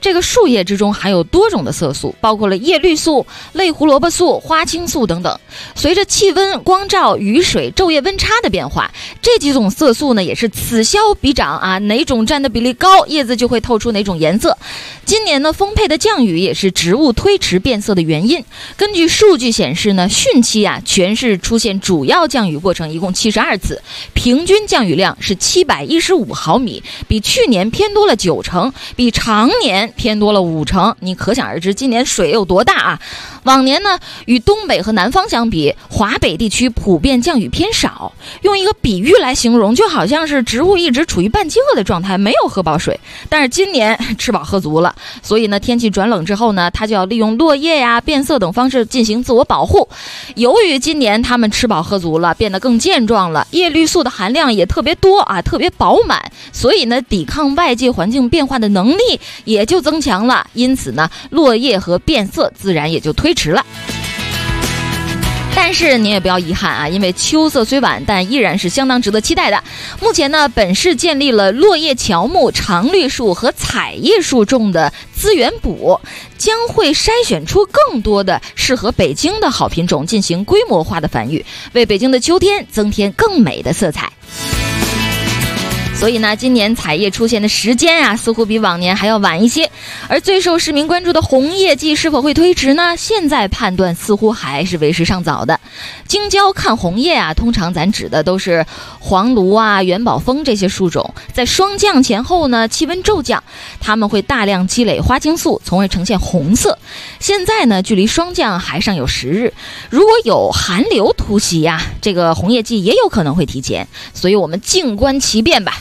这个树叶之中含有多种的色素，包括了叶绿素、类胡萝卜素、花青素等等。随着气温、光照、雨水、昼夜温差的变化，这几种色素呢也是此消彼长啊，哪种占的比例高，叶子就会透出哪种颜色。今年呢，丰沛的降雨也是植物推迟变色的原因。根据数据显示呢，汛期啊，全市出现主要降雨过程一共72次，平均降雨量是715毫米，比去年偏多了9成，比常年偏多了5成。你可想而知，今年水有多大啊！往年呢，与东北和南方相比，华北地区普遍降雨偏少。用一个比喻来形容，就好像是植物一直处于半饥饿的状态，没有喝饱水。但是今年吃饱喝足了，所以呢，天气转冷之后呢，它就要利用落叶呀、变色等方式进行自我保护。由于今年它们吃饱喝足了，变得更健壮了，叶绿素的含量也特别多啊，特别饱满，所以呢，抵抗外界环境变化的能力也就增强了。因此呢，落叶和变色自然也就推迟了。但是您也不要遗憾啊，因为秋色虽晚，但依然是相当值得期待的。目前呢，本市建立了落叶乔木、常绿树和彩叶树种的资源补，将会筛选出更多的适合北京的好品种，进行规模化的繁育，为北京的秋天增添更美的色彩。所以呢，今年彩叶出现的时间啊，似乎比往年还要晚一些。而最受市民关注的红叶季是否会推迟呢？现在判断似乎还是为时尚早的。京郊看红叶啊，通常咱指的都是黄芦啊、元宝枫这些树种。在霜降前后呢，气温骤降，它们会大量积累花青素，从而呈现红色。现在呢，距离霜降还尚有10日，如果有寒流突袭呀，这个红叶季也有可能会提前。所以我们静观其变吧。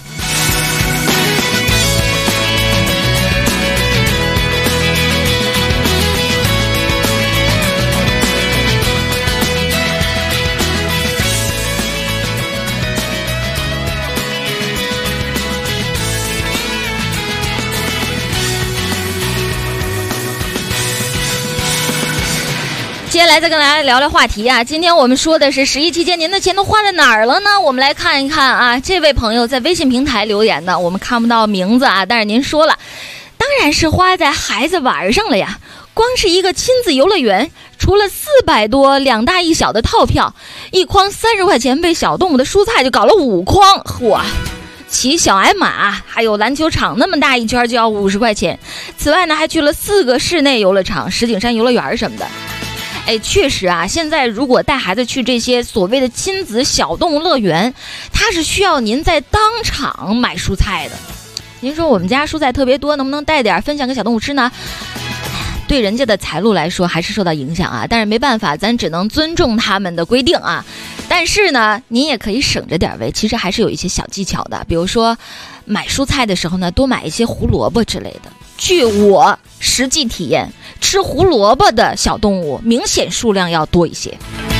接下来再跟大家聊聊话题啊，今天我们说的是11期间您的钱都花在哪儿了呢？我们来看一看啊，这位朋友在微信平台留言的，我们看不到名字啊，但是您说了，当然是花在孩子玩上了呀。光是一个亲子游乐园，除了400多2大1小的套票，一筐30块钱备小动物的蔬菜就搞了5筐，嚯！骑小矮马，还有篮球场那么大一圈就要50块钱。此外呢，还去了4个室内游乐场、石景山游乐园什么的。哎，确实啊，现在如果带孩子去这些所谓的亲子小动物乐园，它是需要您在当场买蔬菜的。您说我们家蔬菜特别多，能不能带点分享给小动物吃呢？对人家的财路来说还是受到影响啊，但是没办法，咱只能尊重他们的规定啊。但是呢，您也可以省着点喂，其实还是有一些小技巧的，比如说买蔬菜的时候呢，多买一些胡萝卜之类的。据我实际体验，吃胡萝卜的小动物明显数量要多一些。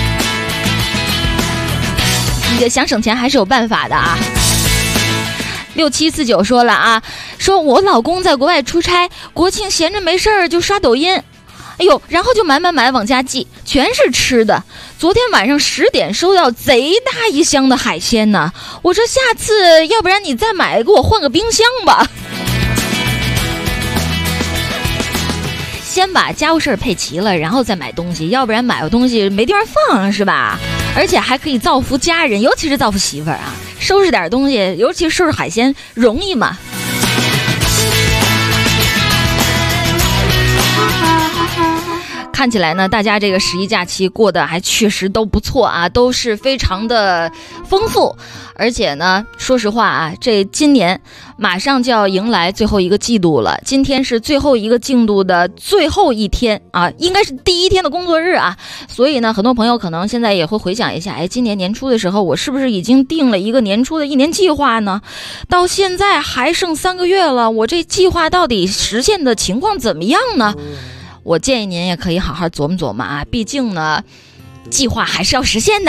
你这想省钱还是有办法的啊。6749说了啊，说我老公在国外出差，国庆闲着没事儿就刷抖音，哎呦，然后就买往家寄，全是吃的。昨天晚上10点收到贼大一箱的海鲜呢，我说下次要不然你再买，给我换个冰箱吧。先把家务事儿配齐了，然后再买东西，要不然买个东西没地方放，是吧？而且还可以造福家人，尤其是造福媳妇儿啊。收拾点东西，尤其是收拾海鲜，容易吗？看起来呢，大家这个11假期过得还确实都不错啊，都是非常的丰富。而且呢，说实话啊，这今年马上就要迎来最后一个季度了，今天是最后一个季度的最后一天啊，应该是第1天的工作日啊。所以呢，很多朋友可能现在也会回想一下，哎，今年年初的时候，我是不是已经定了一个年初的1年计划呢？到现在还剩3个月了，我这计划到底实现的情况怎么样呢？我建议您也可以好好琢磨琢磨啊，毕竟呢，计划还是要实现的。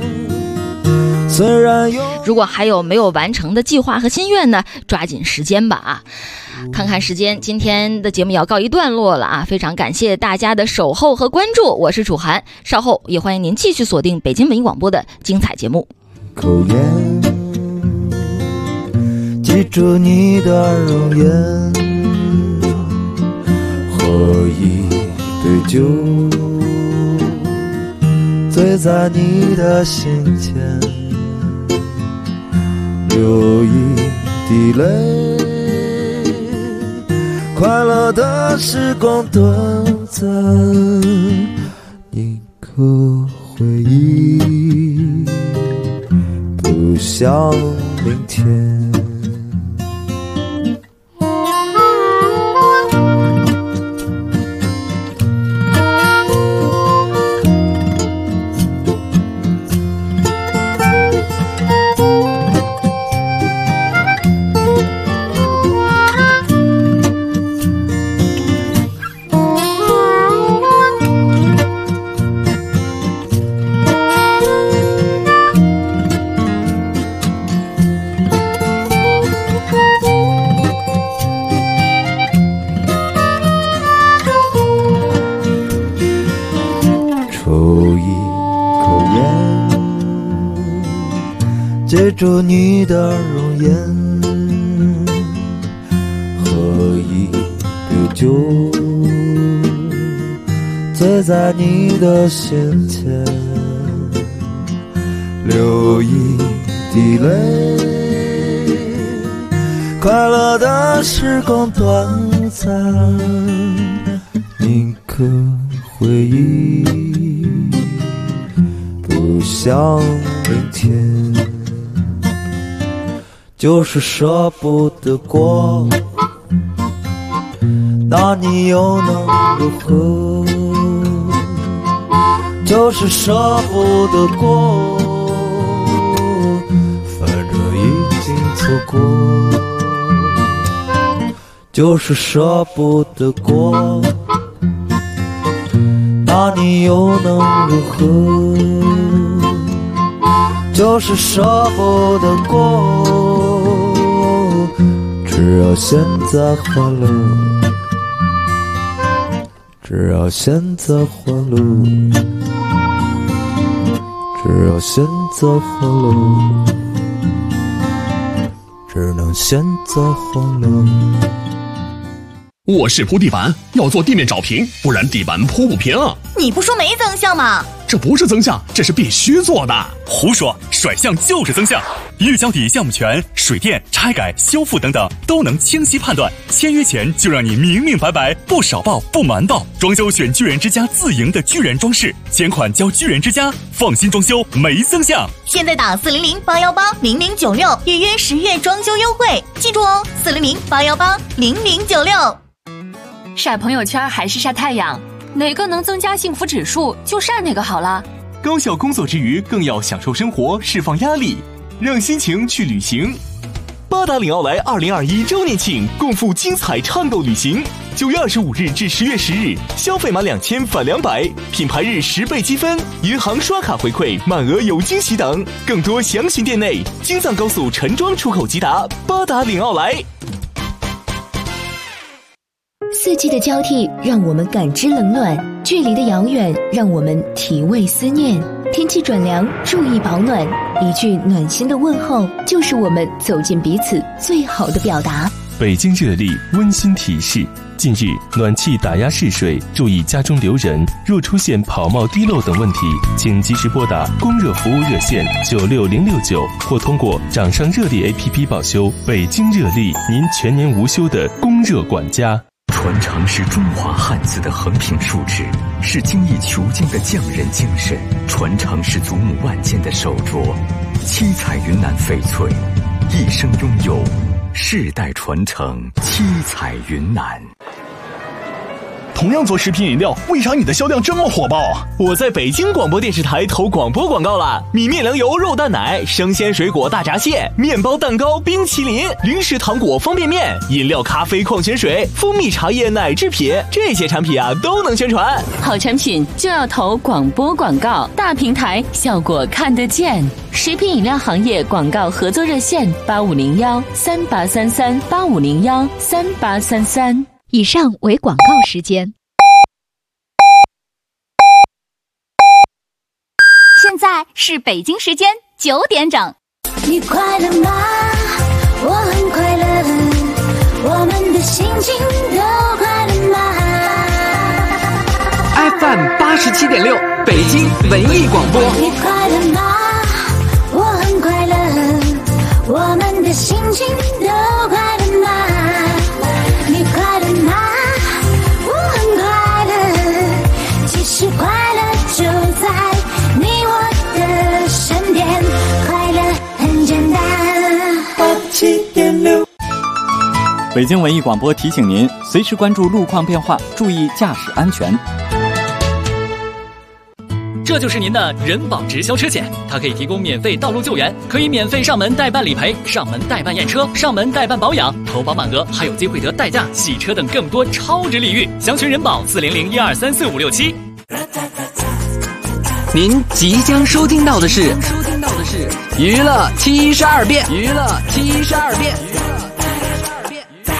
如果还有没有完成的计划和心愿呢，抓紧时间吧啊！看看时间，今天的节目也要告一段落了啊！非常感谢大家的守候和关注，我是楚涵，稍后也欢迎您继续锁定北京文艺广播的精彩节目。 口烟，记住你的容颜， 喝一杯酒，醉在你的心间，流一滴泪，快乐的时光短暂，一颗回忆不像明天。记住你的容颜，喝一杯酒，醉在你的心间，流一滴泪，快乐的时光短暂，一颗回忆不像明天，就是舍不得过，那你又能如何？就是舍不得过，反正已经错过，就是舍不得过，那你又能如何？就是舍不得过，只要现在欢乐，只要现在欢乐，只要现在欢乐，只能现在欢乐。 我是铺地板，要做地面找平，不然地板铺不平。 你不说没增项吗？ 这不是增项，这是必须做的。 胡说，甩项就是增项。预交底项目权、水电、拆改、修复等等都能清晰判断。签约前就让你明明白白，不少报不瞒报。装修选巨人之家自营的巨人装饰，钱款交巨人之家，放心装修没增项。 现在打400-818-0096预约10月装修优惠，记住哦，400-818-0096。 晒朋友圈还是晒太阳，哪个能增加幸福指数就晒哪个好了。 高效工作之余，更要享受生活，释放压力，让心情去旅行。八达岭奥莱2021周年庆，共赴精彩畅购旅行。9月25日至10月10日，消费满2000返200，品牌日10倍积分，银行刷卡回馈，满额有惊喜等。更多详询店内。京藏高速陈庄出口直达八达岭奥莱。 四季的交替让我们感知冷暖，距离的遥远让我们体味思念。天气转凉，注意保暖，一句暖心的问候，就是我们走进彼此最好的表达。 北京热力温馨提示：近日暖气打压试水，注意家中留人。若出现跑冒滴漏等问题，请及时拨打供热服务热线96069，或通过掌上热力 APP 报修。北京热力，您全年无休的供热管家。 传承是中华汉字的横平竖直，是精益求精的匠人精神；传承是祖母万件的手镯，七彩云南翡翠，一生拥有，世代传承，七彩云南。 同样做食品饮料，为啥你的销量这么火爆啊？ 我在北京广播电视台投广播广告了，米面粮油肉蛋奶、生鲜水果大闸蟹、面包蛋糕、冰淇淋、零食糖果方便面、饮料咖啡矿泉水、蜂蜜茶叶奶制品，这些产品啊都能宣传。 好产品就要投广播广告，大平台效果看得见。食品饮料行业广告合作热线8501-3833-8501-3833。 以上为广告时间。 现在是北京时间9点整。 你快乐吗？我很快乐，我们的心情都快乐吗？ FM 87.6，北京文艺广播。 你快乐吗？我很快乐，我们的心情都快乐吗？你快乐吗？我很快乐，其实快乐就在你我的身边，快乐很简单。87.6。 北京文艺广播提醒您，随时关注路况变化，注意驾驶安全。 这就是您的人保直销车险，它可以提供免费道路救援，可以免费上门代办理赔、上门代办验车、上门代办保养，投保满额还有机会得代驾、洗车等更多超值礼遇。详询人保40012345567。 您即将收听到的是娱乐72变。